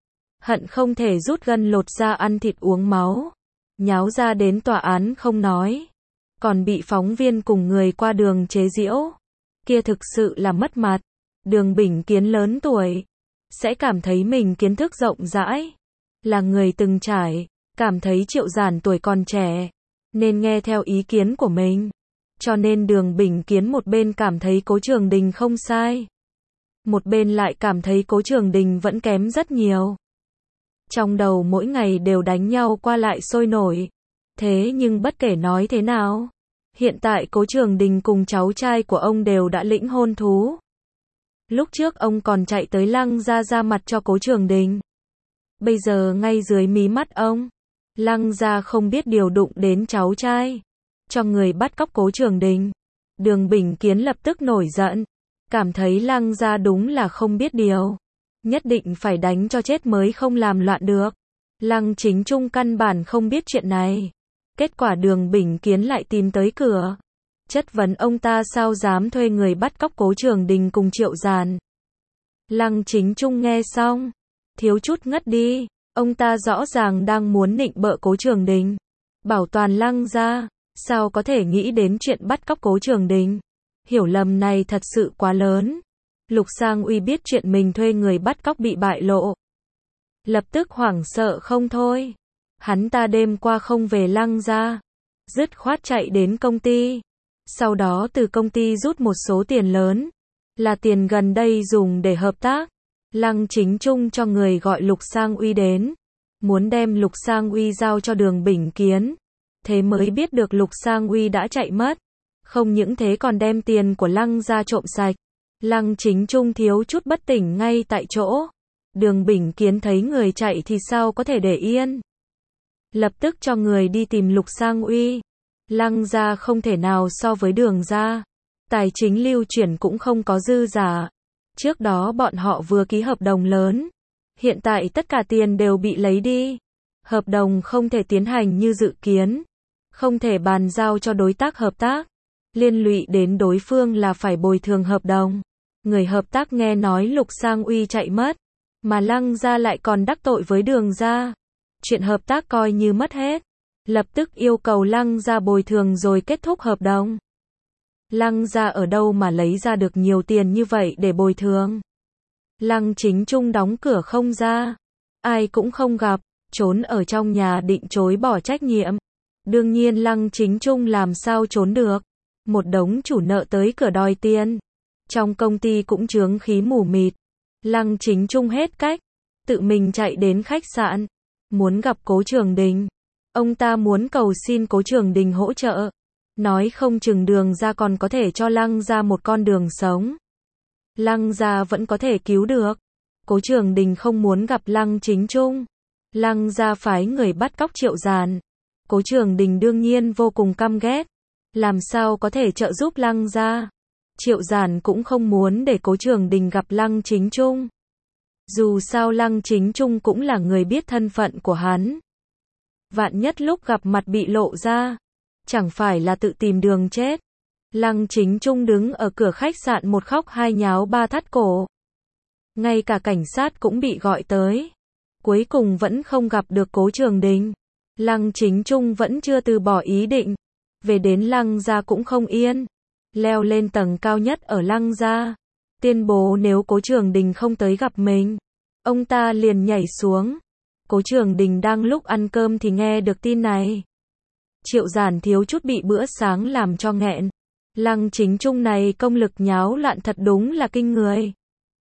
Hận không thể rút gân lột da ăn thịt uống máu. Nháo ra đến tòa án không nói, còn bị phóng viên cùng người qua đường chế giễu. Kia thực sự là mất mặt. Đường Bình Kiến lớn tuổi, sẽ cảm thấy mình kiến thức rộng rãi, là người từng trải, cảm thấy Triệu Giản tuổi còn trẻ, nên nghe theo ý kiến của mình. Cho nên Đường Bình Kiến một bên cảm thấy Cố Trường Đình không sai, một bên lại cảm thấy Cố Trường Đình vẫn kém rất nhiều. Trong đầu mỗi ngày đều đánh nhau qua lại sôi nổi. Thế nhưng bất kể nói thế nào, hiện tại Cố Trường Đình cùng cháu trai của ông đều đã lĩnh hôn thú. Lúc trước ông còn chạy tới Lăng gia ra mặt cho Cố Trường Đình. Bây giờ ngay dưới mí mắt ông, Lăng gia không biết điều đụng đến cháu trai, cho người bắt cóc Cố Trường Đình. Đường Bình Kiến lập tức nổi giận, cảm thấy Lăng gia đúng là không biết điều, nhất định phải đánh cho chết mới không làm loạn được. Lăng Chính Trung căn bản không biết chuyện này. Kết quả Đường Bình Kiến lại tìm tới cửa, chất vấn ông ta sao dám thuê người bắt cóc Cố Trường Đình cùng Triệu Giản. Lăng Chính Trung nghe xong, thiếu chút ngất đi, ông ta rõ ràng đang muốn nịnh bợ Cố Trường Đình, bảo toàn Lăng gia, sao có thể nghĩ đến chuyện bắt cóc Cố Trường Đình. Hiểu lầm này thật sự quá lớn. Lục Sang Uy biết chuyện mình thuê người bắt cóc bị bại lộ, lập tức hoảng sợ không thôi. Hắn ta đêm qua không về Lăng gia, dứt khoát chạy đến công ty, sau đó từ công ty rút một số tiền lớn, là tiền gần đây dùng để hợp tác. Lăng Chính Trung cho người gọi Lục Sang Uy đến, muốn đem Lục Sang Uy giao cho Đường Bình Kiến. Thế mới biết được Lục Sang Uy đã chạy mất. Không những thế còn đem tiền của Lăng gia trộm sạch. Lăng Chính Trung thiếu chút bất tỉnh ngay tại chỗ. Đường Bình Kiến thấy người chạy thì sao có thể để yên. Lập tức cho người đi tìm Lục Sang Uy. Lăng gia không thể nào so với Đường gia. Tài chính lưu chuyển cũng không có dư giả. Trước đó bọn họ vừa ký hợp đồng lớn. Hiện tại tất cả tiền đều bị lấy đi. Hợp đồng không thể tiến hành như dự kiến. Không thể bàn giao cho đối tác hợp tác. Liên lụy đến đối phương là phải bồi thường hợp đồng. Người hợp tác nghe nói Lục Sang Uy chạy mất, mà Lăng gia lại còn đắc tội với Đường gia. Chuyện hợp tác coi như mất hết. Lập tức yêu cầu Lăng gia bồi thường rồi kết thúc hợp đồng. Lăng gia ở đâu mà lấy ra được nhiều tiền như vậy để bồi thường. Lăng Chính Trung đóng cửa không ra, ai cũng không gặp, trốn ở trong nhà định chối bỏ trách nhiệm. Đương nhiên Lăng Chính Trung làm sao trốn được. Một đống chủ nợ tới cửa đòi tiền. Trong công ty cũng chướng khí mù mịt. Lăng Chính Trung hết cách, tự mình chạy đến khách sạn, muốn gặp Cố Trường Đình. Ông ta muốn cầu xin Cố Trường Đình hỗ trợ, nói không chừng Đường gia còn có thể cho Lăng gia một con đường sống. Lăng gia vẫn có thể cứu được. Cố Trường Đình không muốn gặp Lăng Chính Trung. Lăng gia phái người bắt cóc Triệu Giản. Cố Trường Đình đương nhiên vô cùng căm ghét. Làm sao có thể trợ giúp Lăng gia. Triệu Giản cũng không muốn để Cố Trường Đình gặp Lăng Chính Trung. Dù sao Lăng Chính Trung cũng là người biết thân phận của hắn. Vạn nhất lúc gặp mặt bị lộ ra, chẳng phải là tự tìm đường chết. Lăng Chính Trung đứng ở cửa khách sạn một khóc hai nháo ba thắt cổ. Ngay cả cảnh sát cũng bị gọi tới. Cuối cùng vẫn không gặp được Cố Trường Đình. Lăng Chính Trung vẫn chưa từ bỏ ý định. Về đến Lăng gia cũng không yên. Leo lên tầng cao nhất ở Lăng gia. Tuyên bố nếu Cố Trường Đình không tới gặp mình, ông ta liền nhảy xuống. Cố Trường Đình đang lúc ăn cơm thì nghe được tin này. Triệu Giản thiếu chút bị bữa sáng làm cho nghẹn. Lăng Chính Trung này công lực nháo loạn thật đúng là kinh người.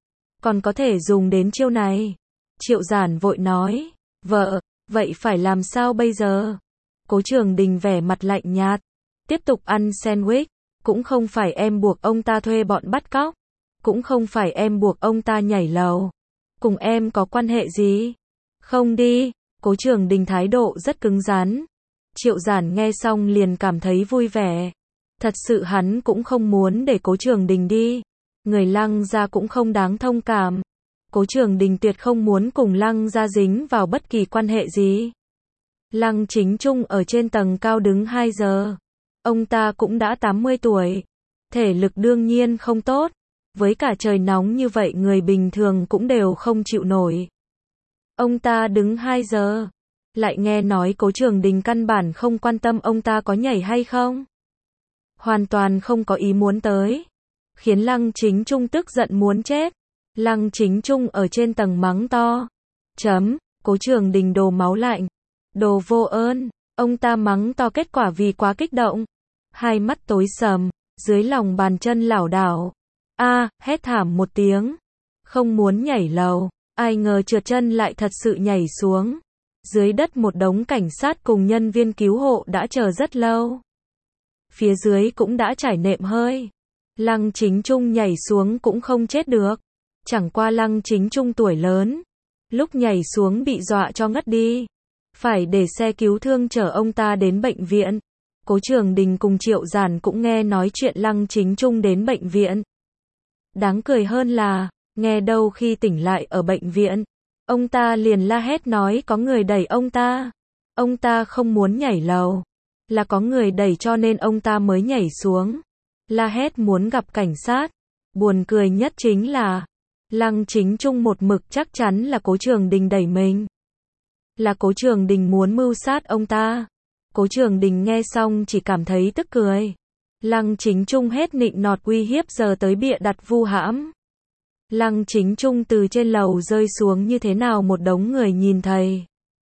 Còn có thể dùng đến chiêu này. Triệu Giản vội nói, vợ, vậy phải làm sao bây giờ? Cố Trường Đình vẻ mặt lạnh nhạt, tiếp tục ăn sandwich. Cũng không phải em buộc ông ta thuê bọn bắt cóc. Cũng không phải em buộc ông ta nhảy lầu. Cùng em có quan hệ gì? Không đi. Cố Trường Đình thái độ rất cứng rắn. Triệu Giản nghe xong liền cảm thấy vui vẻ. Thật sự hắn cũng không muốn để Cố Trường Đình đi. Người Lăng gia cũng không đáng thông cảm. Cố Trường Đình tuyệt không muốn cùng Lăng gia dính vào bất kỳ quan hệ gì. Lăng Chính Trung ở trên tầng cao đứng hai giờ. Ông ta cũng đã tám mươi tuổi. Thể lực đương nhiên không tốt. Với cả trời nóng như vậy người bình thường cũng đều không chịu nổi. Ông ta đứng hai giờ. Lại nghe nói Cố Trường Đình căn bản không quan tâm ông ta có nhảy hay không. Hoàn toàn không có ý muốn tới. Khiến Lăng Chính Trung tức giận muốn chết. Lăng Chính Trung ở trên tầng mắng to. Chấm, Cố Trường Đình đồ máu lạnh. Đồ vô ơn. Ông ta mắng to kết quả vì quá kích động. Hai mắt tối sầm, dưới lòng bàn chân lảo đảo. A, hét thảm một tiếng. Không muốn nhảy lầu. Ai ngờ trượt chân lại thật sự nhảy xuống. Dưới đất một đống cảnh sát cùng nhân viên cứu hộ đã chờ rất lâu. Phía dưới cũng đã trải nệm hơi. Lăng Chính Trung nhảy xuống cũng không chết được. Chẳng qua Lăng Chính Trung tuổi lớn. Lúc nhảy xuống bị dọa cho ngất đi. Phải để xe cứu thương chở ông ta đến bệnh viện. Cố Trường Đình cùng Triệu Giản cũng nghe nói chuyện Lăng Chính Trung đến bệnh viện. Đáng cười hơn là, nghe đâu khi tỉnh lại ở bệnh viện, ông ta liền la hét nói có người đẩy ông ta. Ông ta không muốn nhảy lầu. Là có người đẩy cho nên ông ta mới nhảy xuống. La hét muốn gặp cảnh sát. Buồn cười nhất chính là, Lăng Chính Trung một mực chắc chắn là Cố Trường Đình đẩy mình. Là Cố Trường Đình muốn mưu sát ông ta. Cố Trường Đình nghe xong chỉ cảm thấy tức cười. Lăng Chính Trung hết nịnh nọt uy hiếp giờ tới bịa đặt vu hãm. Lăng Chính Trung từ trên lầu rơi xuống như thế nào một đống người nhìn thấy.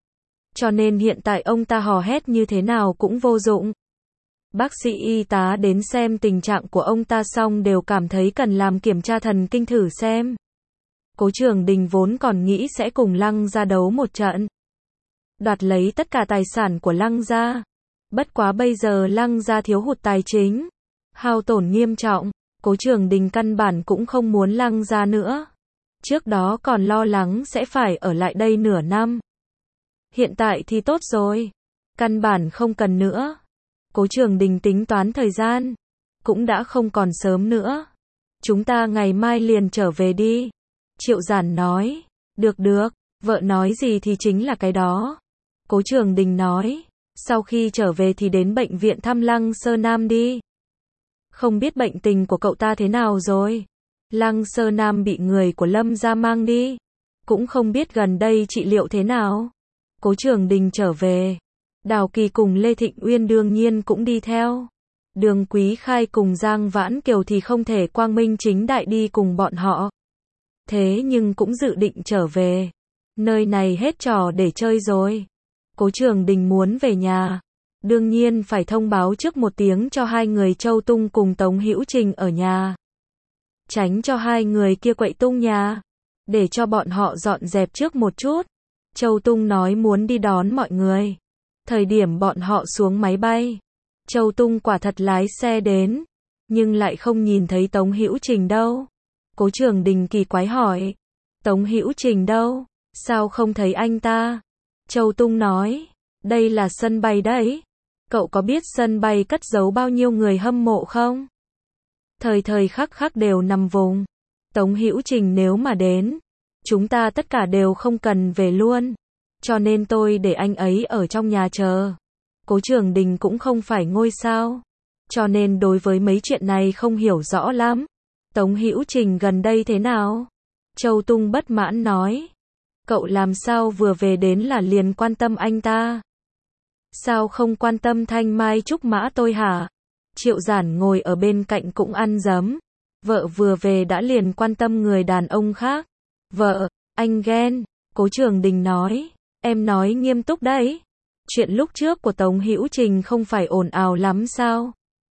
Cho nên hiện tại ông ta hò hét như thế nào cũng vô dụng. Bác sĩ y tá đến xem tình trạng của ông ta xong đều cảm thấy cần làm kiểm tra thần kinh thử xem. Cố Trường Đình vốn còn nghĩ sẽ cùng Lăng gia đấu một trận. Đoạt lấy tất cả tài sản của Lăng gia. Bất quá bây giờ Lăng gia thiếu hụt tài chính. Hao tổn nghiêm trọng. Cố Trường Đình căn bản cũng không muốn Lăng gia nữa. Trước đó còn lo lắng sẽ phải ở lại đây nửa năm. Hiện tại thì tốt rồi. Căn bản không cần nữa. Cố Trường Đình tính toán thời gian. Cũng đã không còn sớm nữa. Chúng ta ngày mai liền trở về đi. Triệu Giản nói. Được được, vợ nói gì thì chính là cái đó. Cố Trường Đình nói. Sau khi trở về thì đến bệnh viện thăm Lăng Sơ Nam đi. Không biết bệnh tình của cậu ta thế nào rồi. Lăng Sơ Nam bị người của Lâm gia mang đi. Cũng không biết gần đây trị liệu thế nào. Cố Trường Đình trở về. Đào Kỳ cùng Lê Thịnh Uyên đương nhiên cũng đi theo. Đường Quý Khai cùng Giang Vãn Kiều thì không thể quang minh chính đại đi cùng bọn họ. Thế nhưng cũng dự định trở về. Nơi này hết trò để chơi rồi. Cố Trường Đình muốn về nhà. Đương nhiên phải thông báo trước một tiếng cho hai người Châu Tung cùng Tống Hữu Trình ở nhà. Tránh cho hai người kia quậy tung nhà. Để cho bọn họ dọn dẹp trước một chút. Châu Tung nói muốn đi đón mọi người. Thời điểm bọn họ xuống máy bay. Châu Tung quả thật lái xe đến. Nhưng lại không nhìn thấy Tống Hữu Trình đâu. Cố Trường Đình kỳ quái hỏi. Tống Hữu Trình đâu? Sao không thấy anh ta? Châu Tung nói. Đây là sân bay đấy. Cậu có biết sân bay cất giấu bao nhiêu người hâm mộ không? Thời thời khắc khắc đều nằm vùng. Tống Hữu Trình nếu mà đến. Chúng ta tất cả đều không cần về luôn. Cho nên tôi để anh ấy ở trong nhà chờ. Cố Trường Đình cũng không phải ngôi sao. Cho nên đối với mấy chuyện này không hiểu rõ lắm. Tống Hữu Trình gần đây thế nào? Châu Tung bất mãn nói. Cậu làm sao vừa về đến là liền quan tâm anh ta? Sao không quan tâm Thanh Mai Trúc Mã tôi hả? Triệu Giản ngồi ở bên cạnh cũng ăn dấm. Vợ vừa về đã liền quan tâm người đàn ông khác. Vợ, anh ghen. Cố Trường Đình nói. Em nói nghiêm túc đấy. Chuyện lúc trước của Tống Hữu Trình không phải ồn ào lắm sao?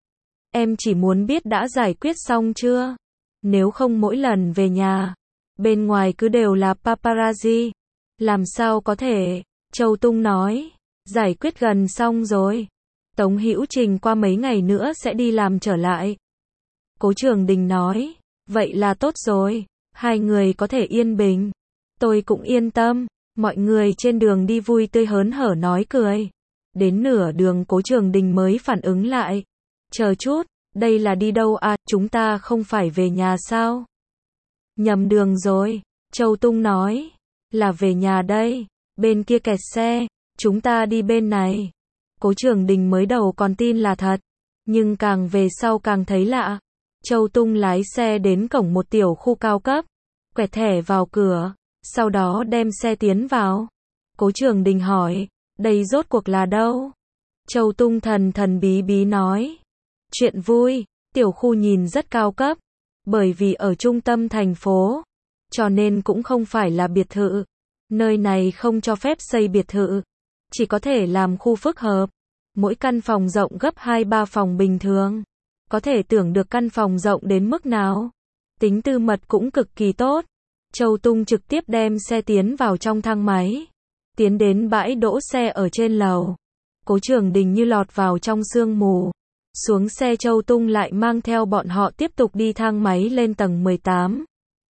Em chỉ muốn biết đã giải quyết xong chưa? Nếu không mỗi lần về nhà, bên ngoài cứ đều là paparazzi. Làm sao có thể? Châu Tung nói. Giải quyết gần xong rồi. Tống Hữu Trình qua mấy ngày nữa sẽ đi làm trở lại. Cố Trường Đình nói. Vậy là tốt rồi. Hai người có thể yên bình. Tôi cũng yên tâm. Mọi người trên đường đi vui tươi hớn hở nói cười. Đến nửa đường Cố Trường Đình mới phản ứng lại. Chờ chút, đây là đi đâu à, chúng ta không phải về nhà sao? Nhầm đường rồi. Châu Tung nói. Là về nhà đây. Bên kia kẹt xe. Chúng ta đi bên này. Cố Trường Đình mới đầu còn tin là thật. Nhưng càng về sau càng thấy lạ. Châu Tung lái xe đến cổng một tiểu khu cao cấp. Quẹt thẻ vào cửa. Sau đó đem xe tiến vào. Cố Trường Đình hỏi. Đây rốt cuộc là đâu? Châu Tung thần thần bí bí nói. Chuyện vui. Tiểu khu nhìn rất cao cấp. Bởi vì ở trung tâm thành phố. Cho nên cũng không phải là biệt thự. Nơi này không cho phép xây biệt thự. Chỉ có thể làm khu phức hợp. Mỗi căn phòng rộng gấp hai ba phòng bình thường. Có thể tưởng được căn phòng rộng đến mức nào. Tính tư mật cũng cực kỳ tốt. Châu Tung trực tiếp đem xe tiến vào trong thang máy. Tiến đến bãi đỗ xe ở trên lầu. Cố Trường Đình như lọt vào trong sương mù. Xuống xe Châu Tung lại mang theo bọn họ tiếp tục đi thang máy lên tầng mười tám.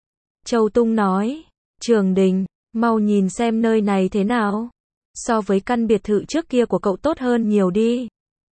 Châu Tung nói, Trường Đình, mau nhìn xem nơi này thế nào. So với căn biệt thự trước kia của cậu tốt hơn nhiều đi.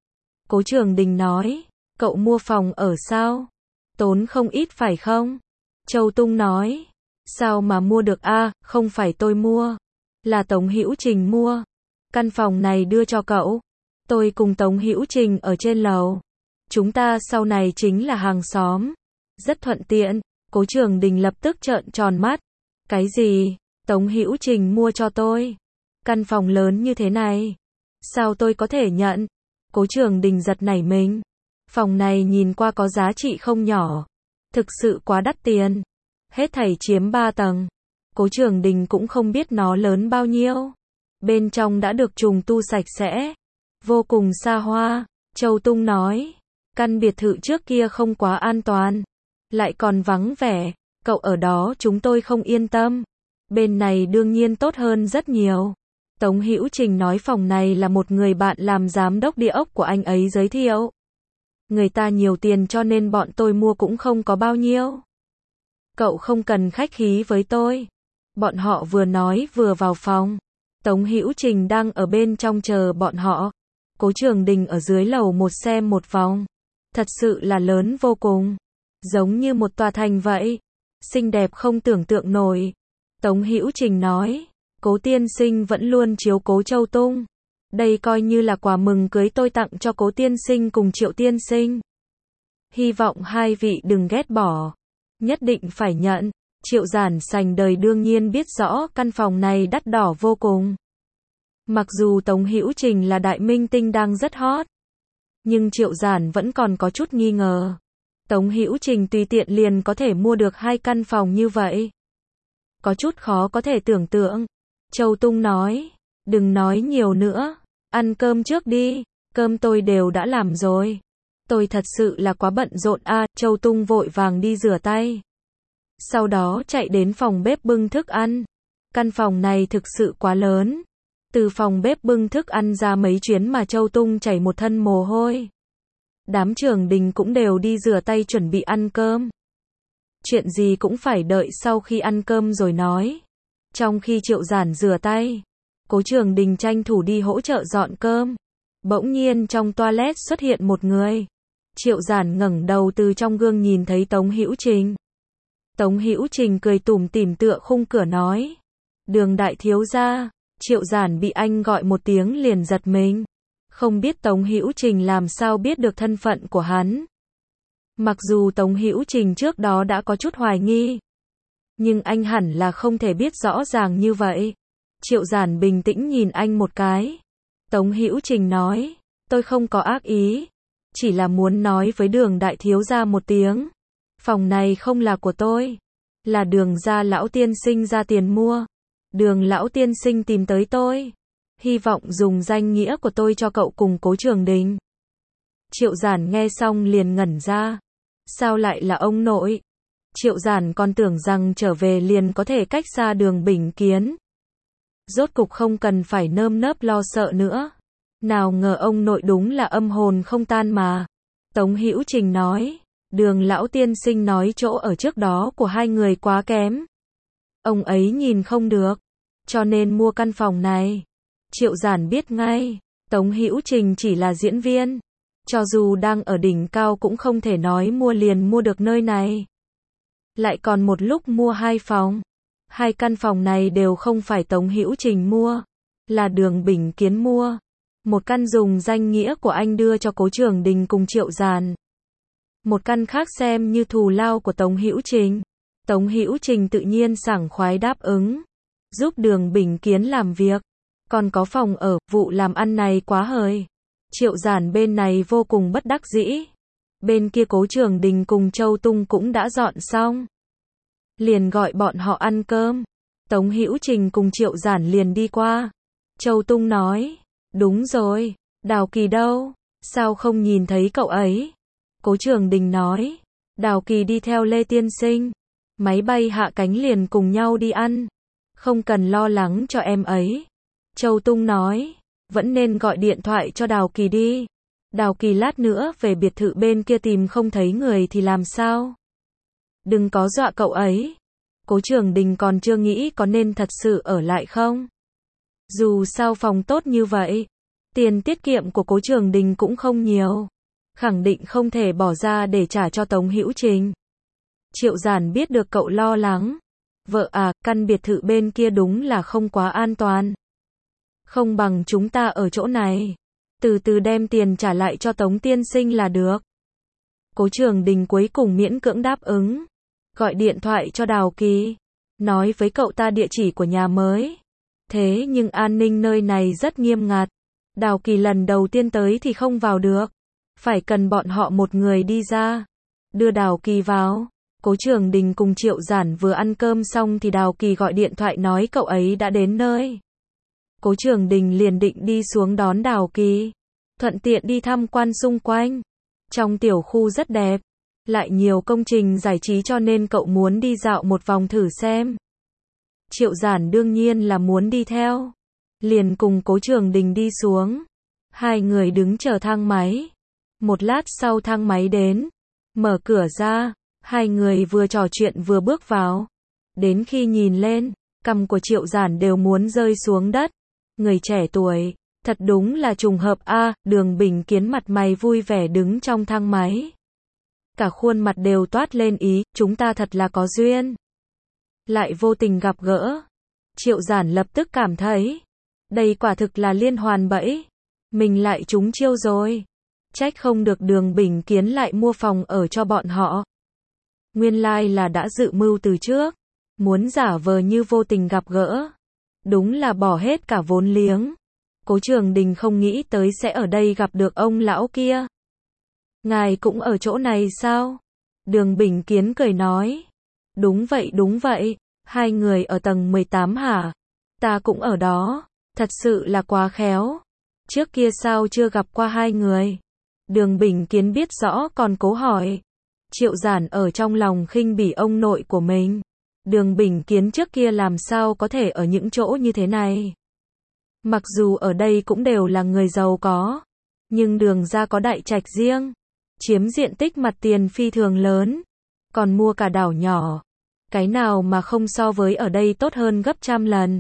Cố Trường Đình nói, cậu mua phòng ở sao? Tốn không ít phải không? Châu Tung nói, sao mà mua được a, à, không phải tôi mua. Là Tống Hữu Trình mua. Căn phòng này đưa cho cậu. Tôi cùng Tống Hữu Trình ở trên lầu. Chúng ta sau này chính là hàng xóm. Rất thuận tiện. Cố Trường Đình lập tức trợn tròn mắt. Cái gì? Tống Hữu Trình mua cho tôi. Căn phòng lớn như thế này. Sao tôi có thể nhận? Cố Trường Đình giật nảy mình. Phòng này nhìn qua có giá trị không nhỏ. Thực sự quá đắt tiền. Hết thảy chiếm ba tầng. Cố Trường Đình cũng không biết nó lớn bao nhiêu. Bên trong đã được trùng tu sạch sẽ. Vô cùng xa hoa. Châu Tung nói. Căn biệt thự trước kia không quá an toàn. Lại còn vắng vẻ. Cậu ở đó chúng tôi không yên tâm. Bên này đương nhiên tốt hơn rất nhiều. Tống Hữu Trình nói phòng này là một người bạn làm giám đốc địa ốc của anh ấy giới thiệu. Người ta nhiều tiền cho nên bọn tôi mua cũng không có bao nhiêu. Cậu không cần khách khí với tôi. Bọn họ vừa nói vừa vào phòng. Tống Hữu Trình đang ở bên trong chờ bọn họ. Cố Trường Đình ở dưới lầu một xem một vòng. Thật sự là lớn vô cùng. Giống như một tòa thành vậy. Xinh đẹp không tưởng tượng nổi. Tống Hữu Trình nói. Cố tiên sinh vẫn luôn chiếu cố Châu Tung. Đây coi như là quà mừng cưới tôi tặng cho Cố tiên sinh cùng Triệu tiên sinh. Hy vọng hai vị đừng ghét bỏ. Nhất định phải nhận. Triệu Giản sành đời đương nhiên biết rõ căn phòng này đắt đỏ vô cùng. Mặc dù Tống Hữu Trình là đại minh tinh đang rất hot. Nhưng Triệu Giản vẫn còn có chút nghi ngờ. Tống Hữu Trình tùy tiện liền có thể mua được hai căn phòng như vậy. Có chút khó có thể tưởng tượng. Châu Tung nói, đừng nói nhiều nữa, ăn cơm trước đi, cơm tôi đều đã làm rồi. Tôi thật sự là quá bận rộn a, à, Châu Tung vội vàng đi rửa tay. Sau đó chạy đến phòng bếp bưng thức ăn. Căn phòng này thực sự quá lớn. Từ phòng bếp bưng thức ăn ra mấy chuyến mà Châu Tung chảy một thân mồ hôi. Đám Trường Đình cũng đều đi rửa tay chuẩn bị ăn cơm. Chuyện gì cũng phải đợi sau khi ăn cơm rồi nói. Trong khi Triệu Giản rửa tay, Cố Trường Đình tranh thủ đi hỗ trợ dọn cơm. Bỗng nhiên trong toilet xuất hiện một người. Triệu Giản ngẩng đầu từ trong gương nhìn thấy Tống Hữu Trình. Tống Hữu Trình cười tủm tỉm tựa khung cửa nói. Đường đại thiếu gia. Triệu Giản bị anh gọi một tiếng liền giật mình. Không biết Tống Hữu Trình làm sao biết được thân phận của hắn. Mặc dù Tống Hữu Trình trước đó đã có chút hoài nghi. Nhưng anh hẳn là không thể biết rõ ràng như vậy. Triệu Giản bình tĩnh nhìn anh một cái. Tống Hữu Trình nói. Tôi không có ác ý. Chỉ là muốn nói với Đường đại thiếu gia một tiếng. Phòng này không là của tôi. Là Đường gia lão tiên sinh ra tiền mua. Đường lão tiên sinh tìm tới tôi. Hy vọng dùng danh nghĩa của tôi cho cậu cùng Cố Trường Đình. Triệu Giản nghe xong liền ngẩn ra. Sao lại là ông nội? Triệu Giản còn tưởng rằng trở về liền có thể cách xa Đường Bình Kiến. Rốt cục không cần phải nơm nớp lo sợ nữa. Nào ngờ ông nội đúng là âm hồn không tan mà. Tống Hữu Trình nói. Đường lão tiên sinh nói chỗ ở trước đó của hai người quá kém. Ông ấy nhìn không được. Cho nên mua căn phòng này. Triệu Giản biết ngay. Tống Hữu Trình chỉ là diễn viên. Cho dù đang ở đỉnh cao cũng không thể nói mua liền mua được nơi này. Lại còn một lúc mua hai phòng. Hai căn phòng này đều không phải Tống Hữu Trình mua. Là Đường Bình Kiến mua. Một căn dùng danh nghĩa của anh đưa cho Cố Trường Đình cùng Triệu Giản. Một căn khác xem như thù lao của Tống Hữu Trình. Tống Hữu Trình tự nhiên sảng khoái đáp ứng. Giúp Đường Bình Kiến làm việc. Còn có phòng ở, vụ làm ăn này quá hời. Triệu Giản bên này vô cùng bất đắc dĩ. Bên kia Cố Trường Đình cùng Châu Tung cũng đã dọn xong. Liền gọi bọn họ ăn cơm. Tống Hữu Trình cùng Triệu Giản liền đi qua. Châu Tung nói. Đúng rồi, Đào Kỳ đâu? Sao không nhìn thấy cậu ấy? Cố Trường Đình nói. Đào Kỳ đi theo Lê Tiên Sinh. Máy bay hạ cánh liền cùng nhau đi ăn. Không cần lo lắng cho em ấy. Châu Tung nói, vẫn nên gọi điện thoại cho Đào Kỳ đi. Đào Kỳ lát nữa về biệt thự bên kia tìm không thấy người thì làm sao? Đừng có dọa cậu ấy. Cố Trường Đình còn chưa nghĩ có nên thật sự ở lại không. Dù sao phòng tốt như vậy, tiền tiết kiệm của Cố Trường Đình cũng không nhiều. Khẳng định không thể bỏ ra để trả cho Tống Hữu Trình. Triệu Giản biết được cậu lo lắng. Vợ à, căn biệt thự bên kia đúng là không quá an toàn. Không bằng chúng ta ở chỗ này. Từ từ đem tiền trả lại cho Tống tiên sinh là được. Cố Trường Đình cuối cùng miễn cưỡng đáp ứng. Gọi điện thoại cho Đào Kỳ. Nói với cậu ta địa chỉ của nhà mới. Thế nhưng an ninh nơi này rất nghiêm ngặt. Đào Kỳ lần đầu tiên tới thì không vào được. Phải cần bọn họ một người đi ra. Đưa Đào Kỳ vào. Cố Trường Đình cùng Triệu Giản vừa ăn cơm xong thì Đào Kỳ gọi điện thoại nói cậu ấy đã đến nơi. Cố Trường Đình liền định đi xuống đón Đào Kỳ. Thuận tiện đi tham quan xung quanh. Trong tiểu khu rất đẹp. Lại nhiều công trình giải trí cho nên cậu muốn đi dạo một vòng thử xem. Triệu Giản đương nhiên là muốn đi theo. Liền cùng Cố Trường Đình đi xuống. Hai người đứng chờ thang máy. Một lát sau thang máy đến. Mở cửa ra. Hai người vừa trò chuyện vừa bước vào. Đến khi nhìn lên, cằm của Triệu Giản đều muốn rơi xuống đất. Người trẻ tuổi, thật đúng là trùng hợp a. À, Đường Bình Kiến mặt mày vui vẻ đứng trong thang máy. Cả khuôn mặt đều toát lên ý, chúng ta thật là có duyên. Lại vô tình gặp gỡ. Triệu Giản lập tức cảm thấy, đây quả thực là liên hoàn bẫy. Mình lại trúng chiêu rồi. Trách không được Đường Bình Kiến lại mua phòng ở cho bọn họ. Nguyên lai like là đã dự mưu từ trước. Muốn giả vờ như vô tình gặp gỡ. Đúng là bỏ hết cả vốn liếng. Cố Trường Đình không nghĩ tới sẽ ở đây gặp được ông lão kia. Ngài cũng ở chỗ này sao? Đường Bình Kiến cười nói. Đúng vậy đúng vậy. Hai người ở tầng mười tám hả? Ta cũng ở đó. Thật sự là quá khéo. Trước kia sao chưa gặp qua hai người? Đường Bình Kiến biết rõ còn cố hỏi. Triệu Giản ở trong lòng khinh bỉ ông nội của mình. Đường Bình Kiến trước kia làm sao có thể ở những chỗ như thế này. Mặc dù ở đây cũng đều là người giàu có. Nhưng Đường gia có đại trạch riêng. Chiếm diện tích mặt tiền phi thường lớn. Còn mua cả đảo nhỏ. Cái nào mà không so với ở đây tốt hơn gấp trăm lần.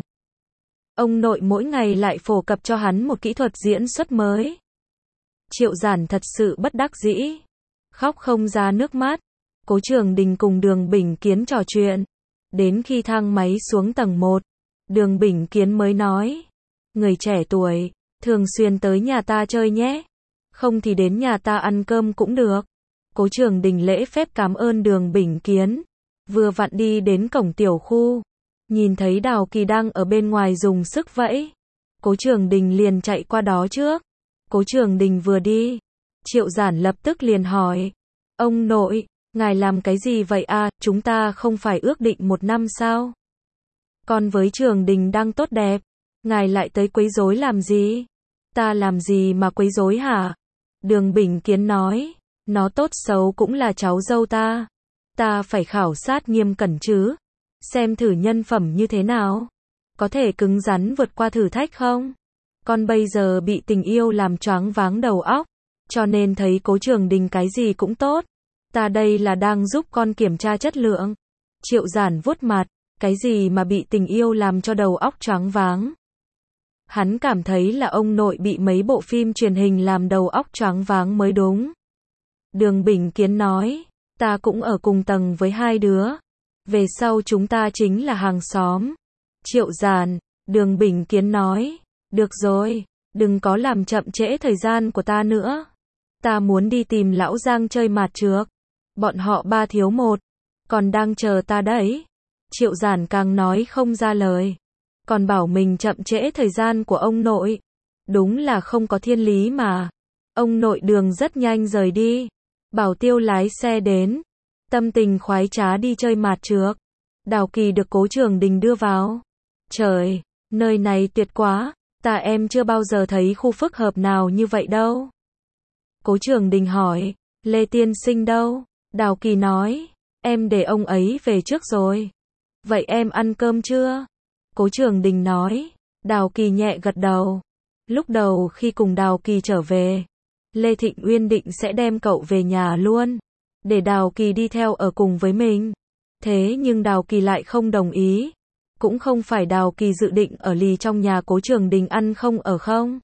Ông nội mỗi ngày lại phổ cập cho hắn một kỹ thuật diễn xuất mới. Triệu Giản thật sự bất đắc dĩ. Khóc không ra nước mắt. Cố Trường Đình cùng Đường Bình Kiến trò chuyện. Đến khi thang máy xuống tầng một. Đường Bình Kiến mới nói. Người trẻ tuổi, thường xuyên tới nhà ta chơi nhé. Không thì đến nhà ta ăn cơm cũng được. Cố Trường Đình lễ phép cảm ơn Đường Bình Kiến. Vừa vặn đi đến cổng tiểu khu. Nhìn thấy Đào Kỳ đang ở bên ngoài dùng sức vẫy. Cố Trường Đình liền chạy qua đó trước. Cố Trường Đình vừa đi. Triệu Giản lập tức liền hỏi. Ông nội, ngài làm cái gì vậy à, chúng ta không phải ước định một năm sao? Con với Trường Đình đang tốt đẹp. Ngài lại tới quấy rối làm gì? Ta làm gì mà quấy rối hả? Đường Bình Kiến nói. Nó tốt xấu cũng là cháu dâu ta. Ta phải khảo sát nghiêm cẩn chứ. Xem thử nhân phẩm như thế nào. Có thể cứng rắn vượt qua thử thách không? Con bây giờ bị tình yêu làm choáng váng đầu óc. Cho nên thấy Cố Trường Đình cái gì cũng tốt. Ta đây là đang giúp con kiểm tra chất lượng. Triệu Giản vuốt mặt. Cái gì mà bị tình yêu làm cho đầu óc choáng váng? Hắn cảm thấy là ông nội bị mấy bộ phim truyền hình làm đầu óc choáng váng mới đúng. Đường Bình Kiến nói. Ta cũng ở cùng tầng với hai đứa. Về sau chúng ta chính là hàng xóm. Triệu Giản. Đường Bình Kiến nói. Được rồi. Đừng có làm chậm trễ thời gian của ta nữa. Ta muốn đi tìm lão Giang chơi mạt trược. Bọn họ ba thiếu một. Còn đang chờ ta đấy. Triệu Giản càng nói không ra lời. Còn bảo mình chậm trễ thời gian của ông nội. Đúng là không có thiên lý mà. Ông nội Đường rất nhanh rời đi. Bảo Tiêu lái xe đến. Tâm tình khoái trá đi chơi mạt trược. Đào Kỳ được Cố Trường Đình đưa vào. Trời, nơi này tuyệt quá. Ta em chưa bao giờ thấy khu phức hợp nào như vậy đâu. Cố Trường Đình hỏi. Lê tiên sinh đâu? Đào Kỳ nói. Em để ông ấy về trước rồi. Vậy em ăn cơm chưa? Cố Trường Đình nói. Đào Kỳ nhẹ gật đầu. Lúc đầu khi cùng Đào Kỳ trở về, Lê Thịnh Uyên định sẽ đem cậu về nhà luôn, để Đào Kỳ đi theo ở cùng với mình. Thế nhưng Đào Kỳ lại không đồng ý. Cũng không phải Đào Kỳ dự định ở lì trong nhà Cố Trường Đình ăn không ở không.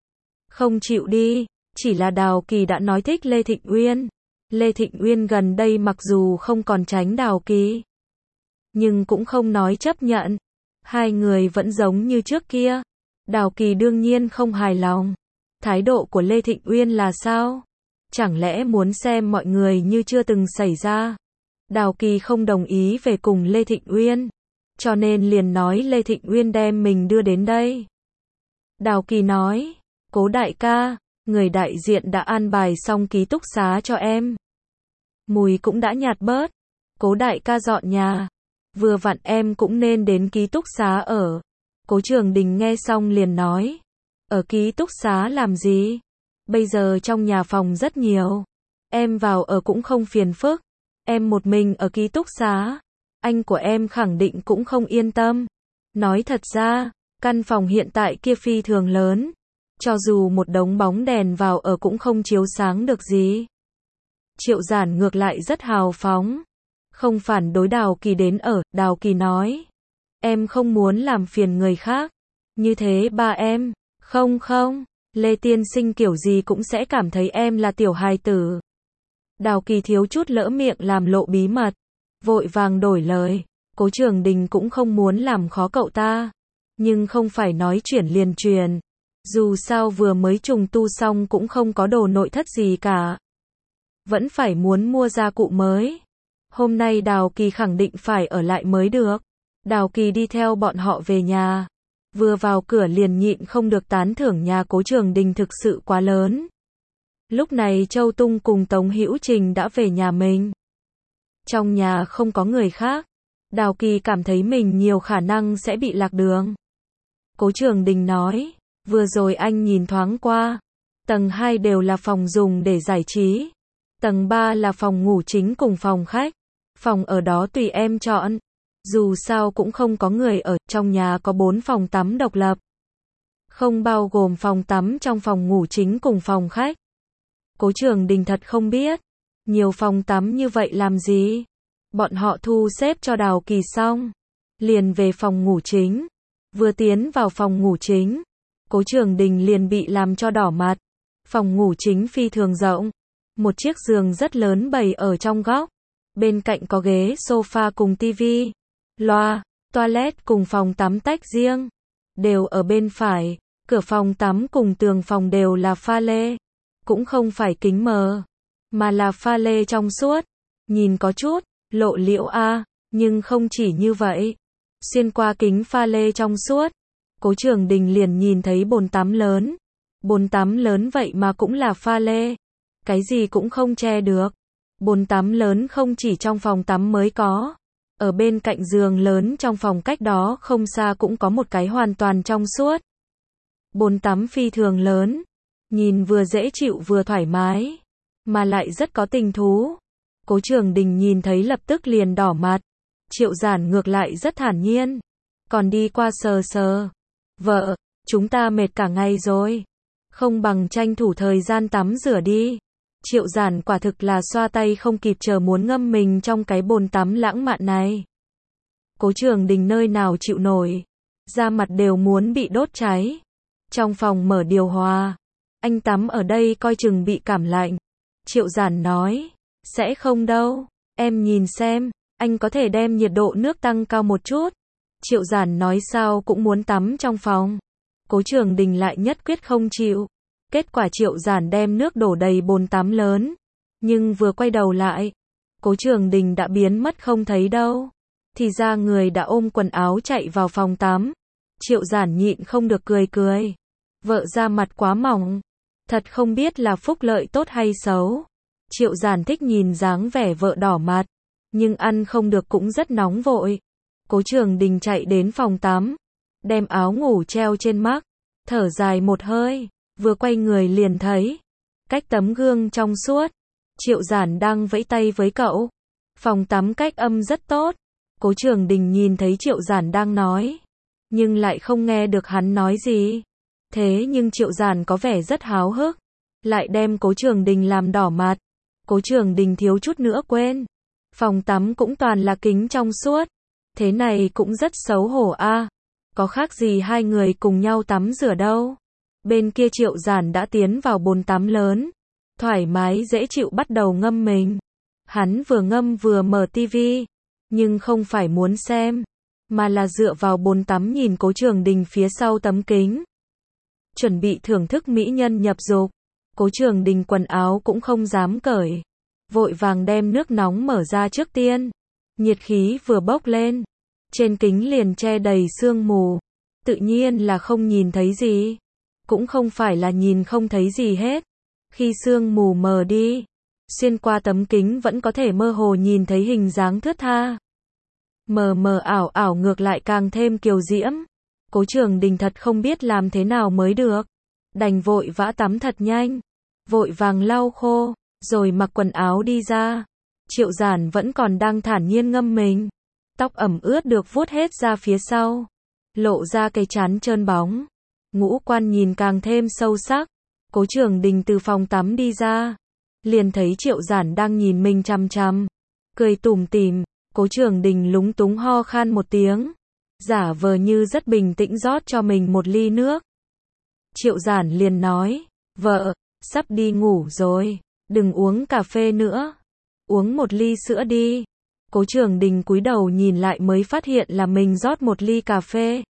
Không chịu đi, chỉ là Đào Kỳ đã nói thích Lê Thịnh Uyên. Lê Thịnh Uyên gần đây mặc dù không còn tránh Đào Kỳ, nhưng cũng không nói chấp nhận. Hai người vẫn giống như trước kia. Đào Kỳ đương nhiên không hài lòng. Thái độ của Lê Thịnh Uyên là sao? Chẳng lẽ muốn xem mọi người như chưa từng xảy ra? Đào Kỳ không đồng ý về cùng Lê Thịnh Uyên, cho nên liền nói Lê Thịnh Uyên đem mình đưa đến đây. Đào Kỳ nói, Cố đại ca, người đại diện đã an bài xong ký túc xá cho em. Mùi cũng đã nhạt bớt. Cố đại ca dọn nhà. Vừa vặn em cũng nên đến ký túc xá ở. Cố Trường Đình nghe xong liền nói, ở ký túc xá làm gì? Bây giờ trong nhà phòng rất nhiều. Em vào ở cũng không phiền phức. Em một mình ở ký túc xá, anh của em khẳng định cũng không yên tâm. Nói thật ra, căn phòng hiện tại kia phi thường lớn. Cho dù một đống bóng đèn vào ở cũng không chiếu sáng được gì. Triệu Giản ngược lại rất hào phóng. Không phản đối Đào Kỳ đến ở. Đào Kỳ nói, em không muốn làm phiền người khác. Như thế ba em, không không, Lê tiên sinh kiểu gì cũng sẽ cảm thấy em là tiểu hài tử. Đào Kỳ thiếu chút lỡ miệng làm lộ bí mật, vội vàng đổi lời. Cố Trường Đình cũng không muốn làm khó cậu ta, nhưng không phải nói chuyển liền truyền. Dù sao vừa mới trùng tu xong cũng không có đồ nội thất gì cả, vẫn phải muốn mua gia cụ mới. Hôm nay Đào Kỳ khẳng định phải ở lại mới được. Đào Kỳ đi theo bọn họ về nhà. Vừa vào cửa liền nhịn không được tán thưởng nhà Cố Trường Đình thực sự quá lớn. Lúc này Châu Tung cùng Tống Hữu Trình đã về nhà mình. Trong nhà không có người khác. Đào Kỳ cảm thấy mình nhiều khả năng sẽ bị lạc đường. Cố Trường Đình nói, vừa rồi anh nhìn thoáng qua. Tầng hai đều là phòng dùng để giải trí. Tầng ba là phòng ngủ chính cùng phòng khách. Phòng ở đó tùy em chọn. Dù sao cũng không có người ở, trong nhà có bốn phòng tắm độc lập. Không bao gồm phòng tắm trong phòng ngủ chính cùng phòng khách. Cố Trường Đình thật không biết, nhiều phòng tắm như vậy làm gì? Bọn họ thu xếp cho Đào Kỳ xong, liền về phòng ngủ chính. Vừa tiến vào phòng ngủ chính, Cố Trường Đình liền bị làm cho đỏ mặt. Phòng ngủ chính phi thường rộng, một chiếc giường rất lớn bày ở trong góc. Bên cạnh có ghế sofa cùng tivi, loa, toilet cùng phòng tắm tách riêng, đều ở bên phải. Cửa phòng tắm cùng tường phòng đều là pha lê, cũng không phải kính mờ, mà là pha lê trong suốt. Nhìn có chút lộ liễu a, nhưng không chỉ như vậy. Xuyên qua kính pha lê trong suốt, Cố Trường Đình liền nhìn thấy bồn tắm lớn. Bồn tắm lớn vậy mà cũng là pha lê, cái gì cũng không che được. Bồn tắm lớn không chỉ trong phòng tắm mới có, ở bên cạnh giường lớn trong phòng cách đó không xa cũng có một cái hoàn toàn trong suốt. Bồn tắm phi thường lớn, nhìn vừa dễ chịu vừa thoải mái, mà lại rất có tình thú. Cố Trường Đình nhìn thấy lập tức liền đỏ mặt. Triệu Giản ngược lại rất thản nhiên, còn đi qua sờ sờ. Vợ, chúng ta mệt cả ngày rồi, không bằng tranh thủ thời gian tắm rửa đi. Triệu Giản quả thực là xoa tay không kịp chờ muốn ngâm mình trong cái bồn tắm lãng mạn này. Cố Trường Đình nơi nào chịu nổi, da mặt đều muốn bị đốt cháy. Trong phòng mở điều hòa, anh tắm ở đây coi chừng bị cảm lạnh. Triệu Giản nói, sẽ không đâu, em nhìn xem, anh có thể đem nhiệt độ nước tăng cao một chút. Triệu Giản nói sao cũng muốn tắm trong phòng. Cố Trường Đình lại nhất quyết không chịu. Kết quả Triệu Giản đem nước đổ đầy bồn tắm lớn, nhưng vừa quay đầu lại, Cố Trường Đình đã biến mất không thấy đâu. Thì ra người đã ôm quần áo chạy vào phòng tắm. Triệu Giản nhịn không được cười cười. Vợ da mặt quá mỏng, thật không biết là phúc lợi tốt hay xấu. Triệu Giản thích nhìn dáng vẻ vợ đỏ mặt, nhưng ăn không được cũng rất nóng vội. Cố Trường Đình chạy đến phòng tắm, đem áo ngủ treo trên mác, thở dài một hơi, vừa quay người liền thấy, cách tấm gương trong suốt, Triệu Giản đang vẫy tay với cậu. Phòng tắm cách âm rất tốt. Cố Trường Đình nhìn thấy Triệu Giản đang nói, nhưng lại không nghe được hắn nói gì. Thế nhưng Triệu Giản có vẻ rất háo hức, lại đem Cố Trường Đình làm đỏ mặt. Cố Trường Đình thiếu chút nữa quên. Phòng tắm cũng toàn là kính trong suốt. Thế này cũng rất xấu hổ a. Có khác gì hai người cùng nhau tắm rửa đâu. Bên kia Triệu Giản đã tiến vào bồn tắm lớn, thoải mái dễ chịu bắt đầu ngâm mình. Hắn vừa ngâm vừa mở tivi, nhưng không phải muốn xem, mà là dựa vào bồn tắm nhìn Cố Trường Đình phía sau tấm kính. Chuẩn bị thưởng thức mỹ nhân nhập dục. Cố Trường Đình quần áo cũng không dám cởi, vội vàng đem nước nóng mở ra trước tiên. Nhiệt khí vừa bốc lên, trên kính liền che đầy sương mù, tự nhiên là không nhìn thấy gì. Cũng không phải là nhìn không thấy gì hết. Khi sương mù mờ đi, xuyên qua tấm kính vẫn có thể mơ hồ nhìn thấy hình dáng thướt tha. Mờ mờ ảo ảo ngược lại càng thêm kiều diễm. Cố Trường Đình thật không biết làm thế nào mới được. Đành vội vã tắm thật nhanh, vội vàng lau khô, rồi mặc quần áo đi ra. Triệu Giản vẫn còn đang thản nhiên ngâm mình. Tóc ẩm ướt được vuốt hết ra phía sau, lộ ra cái trán trơn bóng. Ngũ quan nhìn càng thêm sâu sắc. Cố Trường Đình từ phòng tắm đi ra, liền thấy Triệu Giản đang nhìn mình chằm chằm, cười tủm tỉm. Cố Trường Đình lúng túng ho khan một tiếng, giả vờ như rất bình tĩnh rót cho mình một ly nước. Triệu Giản liền nói, vợ, sắp đi ngủ rồi, đừng uống cà phê nữa, uống một ly sữa đi. Cố Trường Đình cúi đầu nhìn lại mới phát hiện là mình rót một ly cà phê.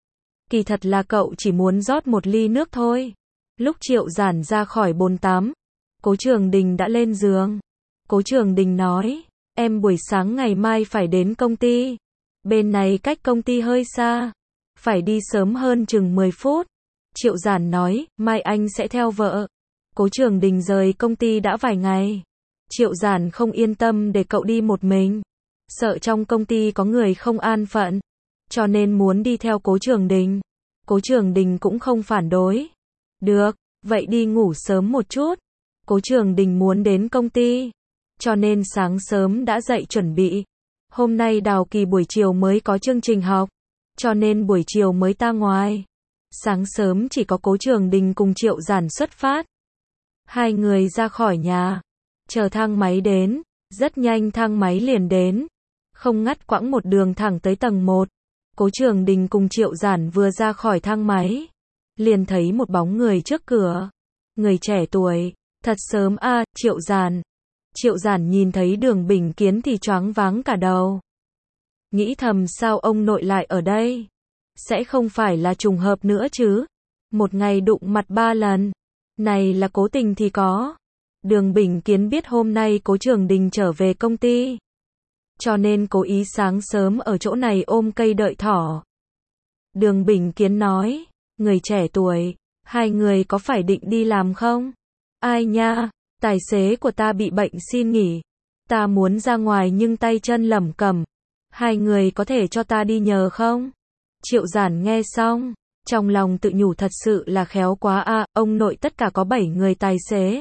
Kỳ thật là cậu chỉ muốn rót một ly nước thôi. Lúc Triệu Giản ra khỏi bồn tắm, Cố Trường Đình đã lên giường. Cố Trường Đình nói, em buổi sáng ngày mai phải đến công ty. Bên này cách công ty hơi xa, phải đi sớm hơn chừng mười phút. Triệu Giản nói, mai anh sẽ theo vợ. Cố Trường Đình rời công ty đã vài ngày. Triệu Giản không yên tâm để cậu đi một mình, sợ trong công ty có người không an phận, cho nên muốn đi theo Cố Trường Đình. Cố Trường Đình cũng không phản đối. Được, vậy đi ngủ sớm một chút. Cố Trường Đình muốn đến công ty, cho nên sáng sớm đã dậy chuẩn bị. Hôm nay Đào Kỳ buổi chiều mới có chương trình học, cho nên buổi chiều mới ta ngoài. Sáng sớm chỉ có Cố Trường Đình cùng Triệu Giản xuất phát. Hai người ra khỏi nhà, chờ thang máy đến, rất nhanh thang máy liền đến, không ngắt quãng một đường thẳng tới tầng một. Cố Trường Đình cùng Triệu Giản vừa ra khỏi thang máy, liền thấy một bóng người trước cửa. Người trẻ tuổi, thật sớm a, à, Triệu Giản. Triệu Giản nhìn thấy Đường Bình Kiến thì choáng váng cả đầu. Nghĩ thầm sao ông nội lại ở đây? Sẽ không phải là trùng hợp nữa chứ? Một ngày đụng mặt ba lần. Này là cố tình thì có. Đường Bình Kiến biết hôm nay Cố Trường Đình trở về công ty, cho nên cố ý sáng sớm ở chỗ này ôm cây đợi thỏ. Đường Bình Kiến nói, người trẻ tuổi, hai người có phải định đi làm không? Ai nha, tài xế của ta bị bệnh xin nghỉ. Ta muốn ra ngoài nhưng tay chân lẩm cẩm. Hai người có thể cho ta đi nhờ không? Triệu Giản nghe xong, trong lòng tự nhủ thật sự là khéo quá a, à, ông nội tất cả có bảy người tài xế.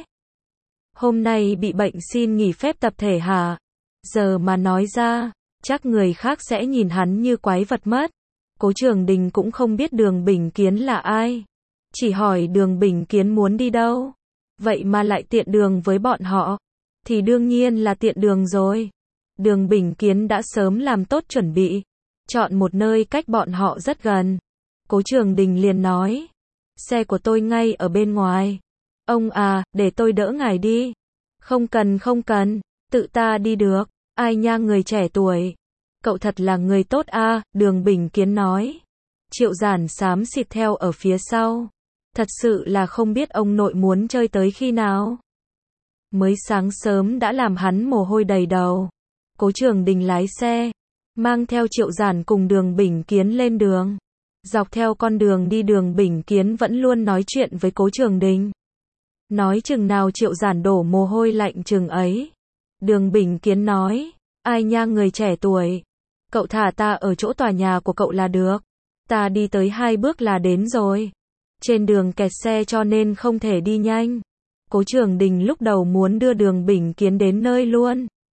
Hôm nay bị bệnh xin nghỉ phép tập thể hả? Giờ mà nói ra, chắc người khác sẽ nhìn hắn như quái vật mất. Cố Trường Đình cũng không biết Đường Bình Kiến là ai, chỉ hỏi Đường Bình Kiến muốn đi đâu. Vậy mà lại tiện đường với bọn họ, thì đương nhiên là tiện đường rồi. Đường Bình Kiến đã sớm làm tốt chuẩn bị, chọn một nơi cách bọn họ rất gần. Cố Trường Đình liền nói, xe của tôi ngay ở bên ngoài. Ông à, để tôi đỡ ngài đi. Không cần không cần, tự ta đi được. Ai nha người trẻ tuổi, cậu thật là người tốt a, à, Đường Bình Kiến nói. Triệu Giản xám xịt theo ở phía sau. Thật sự là không biết ông nội muốn chơi tới khi nào. Mới sáng sớm đã làm hắn mồ hôi đầy đầu. Cố Trường Đình lái xe, mang theo Triệu Giản cùng Đường Bình Kiến lên đường. Dọc theo con đường đi Đường Bình Kiến vẫn luôn nói chuyện với Cố Trường Đình. Nói chừng nào Triệu Giản đổ mồ hôi lạnh chừng ấy. Đường Bình Kiến nói, ai nha người trẻ tuổi, cậu thả ta ở chỗ tòa nhà của cậu là được. Ta đi tới hai bước là đến rồi. Trên đường kẹt xe cho nên không thể đi nhanh. Cố Trường Đình lúc đầu muốn đưa Đường Bình Kiến đến nơi luôn.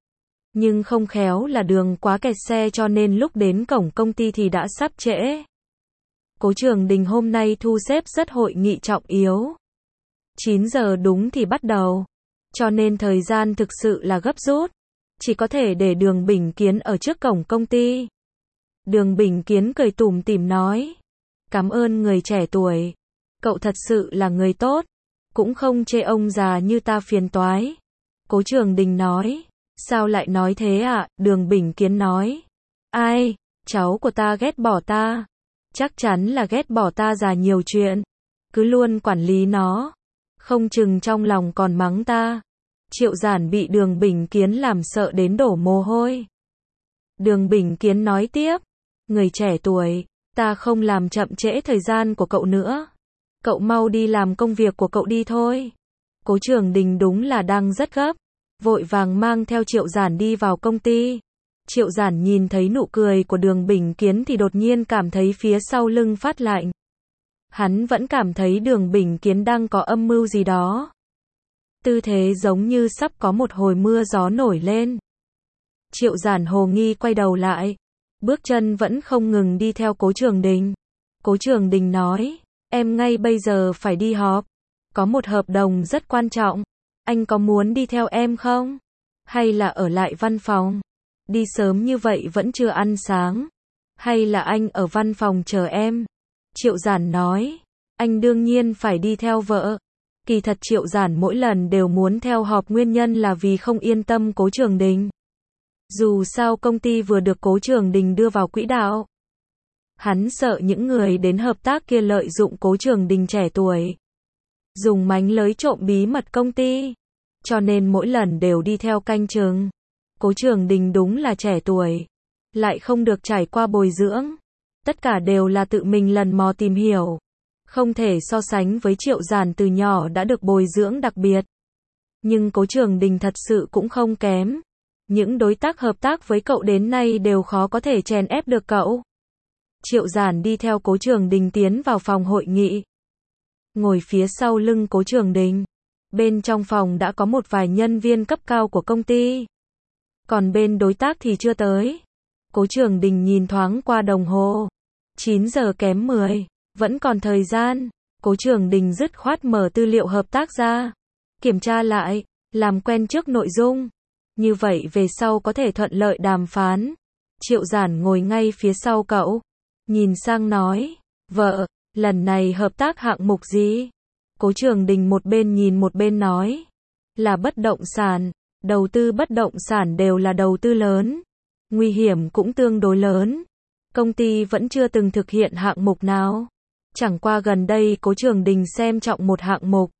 Nhưng không khéo là đường quá kẹt xe cho nên lúc đến cổng công ty thì đã sắp trễ. Cố Trường Đình hôm nay thu xếp rất hội nghị trọng yếu. chín giờ đúng thì bắt đầu. Cho nên thời gian thực sự là gấp rút. Chỉ có thể để Đường Bình Kiến ở trước cổng công ty. Đường Bình Kiến cười tủm tỉm nói. Cảm ơn người trẻ tuổi. Cậu thật sự là người tốt. Cũng không chê ông già như ta phiền toái. Cố Trường Đình nói. Sao lại nói thế ạ? À? Đường Bình Kiến nói. Ai? Cháu của ta ghét bỏ ta. Chắc chắn là ghét bỏ ta già nhiều chuyện. Cứ luôn quản lý nó. Không chừng trong lòng còn mắng ta. Triệu Giản bị Đường Bình Kiến làm sợ đến đổ mồ hôi. Đường Bình Kiến nói tiếp. Người trẻ tuổi, ta không làm chậm trễ thời gian của cậu nữa. Cậu mau đi làm công việc của cậu đi thôi. Cố Trường Đình đúng là đang rất gấp. Vội vàng mang theo Triệu Giản đi vào công ty. Triệu Giản nhìn thấy nụ cười của Đường Bình Kiến thì đột nhiên cảm thấy phía sau lưng phát lạnh. Hắn vẫn cảm thấy Đường Bình Kiến đang có âm mưu gì đó. Tư thế giống như sắp có một hồi mưa gió nổi lên. Triệu Giản hồ nghi quay đầu lại. Bước chân vẫn không ngừng đi theo Cố Trường Đình. Cố Trường Đình nói, em ngay bây giờ phải đi họp. Có một hợp đồng rất quan trọng. Anh có muốn đi theo em không? Hay là ở lại văn phòng? Đi sớm như vậy vẫn chưa ăn sáng. Hay là anh ở văn phòng chờ em? Triệu Giản nói, anh đương nhiên phải đi theo vợ. Kỳ thật Triệu Giản mỗi lần đều muốn theo họp nguyên nhân là vì không yên tâm Cố Trường Đình. Dù sao công ty vừa được Cố Trường Đình đưa vào quỹ đạo. Hắn sợ những người đến hợp tác kia lợi dụng Cố Trường Đình trẻ tuổi. Dùng mánh lới trộm bí mật công ty. Cho nên mỗi lần đều đi theo canh chừng. Cố Trường Đình đúng là trẻ tuổi. Lại không được trải qua bồi dưỡng. Tất cả đều là tự mình lần mò tìm hiểu. Không thể so sánh với Triệu Giản từ nhỏ đã được bồi dưỡng đặc biệt. Nhưng Cố Trường Đình thật sự cũng không kém. Những đối tác hợp tác với cậu đến nay đều khó có thể chèn ép được cậu. Triệu Giản đi theo Cố Trường Đình tiến vào phòng hội nghị. Ngồi phía sau lưng Cố Trường Đình. Bên trong phòng đã có một vài nhân viên cấp cao của công ty. Còn bên đối tác thì chưa tới. Cố Trường Đình nhìn thoáng qua đồng hồ. chín giờ kém mười. Vẫn còn thời gian. Cố Trường Đình dứt khoát mở tư liệu hợp tác ra. Kiểm tra lại. Làm quen trước nội dung. Như vậy về sau có thể thuận lợi đàm phán. Triệu Giản ngồi ngay phía sau cậu. Nhìn sang nói. Vợ, lần này hợp tác hạng mục gì? Cố Trường Đình một bên nhìn một bên nói. Là bất động sản. Đầu tư bất động sản đều là đầu tư lớn. Nguy hiểm cũng tương đối lớn. Công ty vẫn chưa từng thực hiện hạng mục nào. Chẳng qua gần đây Cố Trường Đình xem trọng một hạng mục.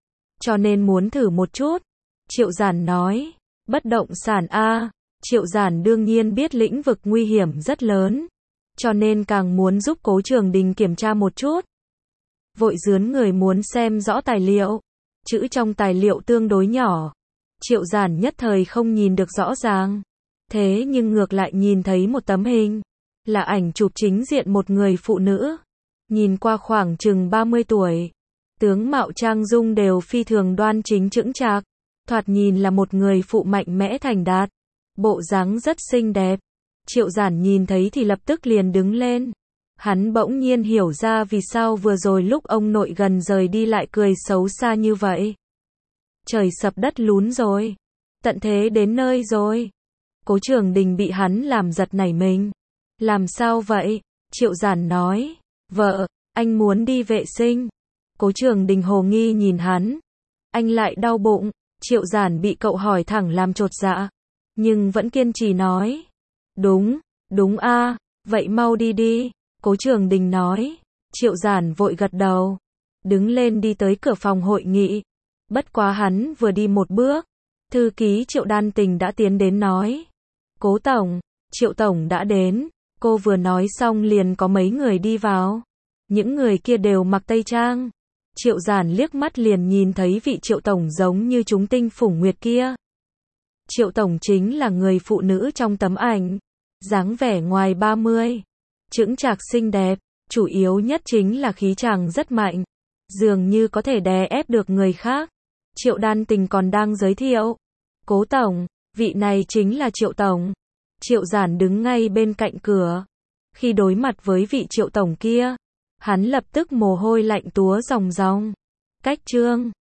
Cho nên muốn thử một chút. Triệu Giản nói. Bất động sản a. Triệu Giản đương nhiên biết lĩnh vực nguy hiểm rất lớn. Cho nên càng muốn giúp Cố Trường Đình kiểm tra một chút. Vội dướn người muốn xem rõ tài liệu. Chữ trong tài liệu tương đối nhỏ. Triệu Giản nhất thời không nhìn được rõ ràng. Thế nhưng ngược lại nhìn thấy một tấm hình. Là ảnh chụp chính diện một người phụ nữ. Nhìn qua khoảng chừng ba mươi tuổi. Tướng mạo trang dung đều phi thường đoan chính chững chạc. Thoạt nhìn là một người phụ mạnh mẽ thành đạt. Bộ dáng rất xinh đẹp. Triệu Giản nhìn thấy thì lập tức liền đứng lên. Hắn bỗng nhiên hiểu ra vì sao vừa rồi lúc ông nội gần rời đi lại cười xấu xa như vậy. Trời sập đất lún rồi. Tận thế đến nơi rồi. Cố Trường Đình bị hắn làm giật nảy mình. Làm sao vậy? Triệu Giản nói. Vợ, anh muốn đi vệ sinh. Cố Trường Đình hồ nghi nhìn hắn. Anh lại đau bụng. Triệu Giản bị cậu hỏi thẳng làm chột dạ. Nhưng vẫn kiên trì nói. Đúng, đúng a, vậy mau đi đi. Cố Trường Đình nói. Triệu Giản vội gật đầu. Đứng lên đi tới cửa phòng hội nghị. Bất quá hắn vừa đi một bước. Thư ký Triệu Đan Tình đã tiến đến nói. Cố Tổng, Triệu Tổng đã đến. Cô vừa nói xong liền có mấy người đi vào. Những người kia đều mặc tây trang. Triệu Giản liếc mắt liền nhìn thấy vị Triệu Tổng giống như chúng tinh phủng nguyệt kia. Triệu Tổng chính là người phụ nữ trong tấm ảnh. Dáng vẻ ngoài ba mươi. Chững chạc xinh đẹp. Chủ yếu nhất chính là khí chàng rất mạnh. Dường như có thể đè ép được người khác. Triệu Đan Tình còn đang giới thiệu. Cố Tổng, Vị này chính là Triệu Tổng. Triệu Giản đứng ngay bên cạnh cửa. Khi đối mặt với vị Triệu Tổng kia, hắn lập tức mồ hôi lạnh túa ròng ròng. Cách Trương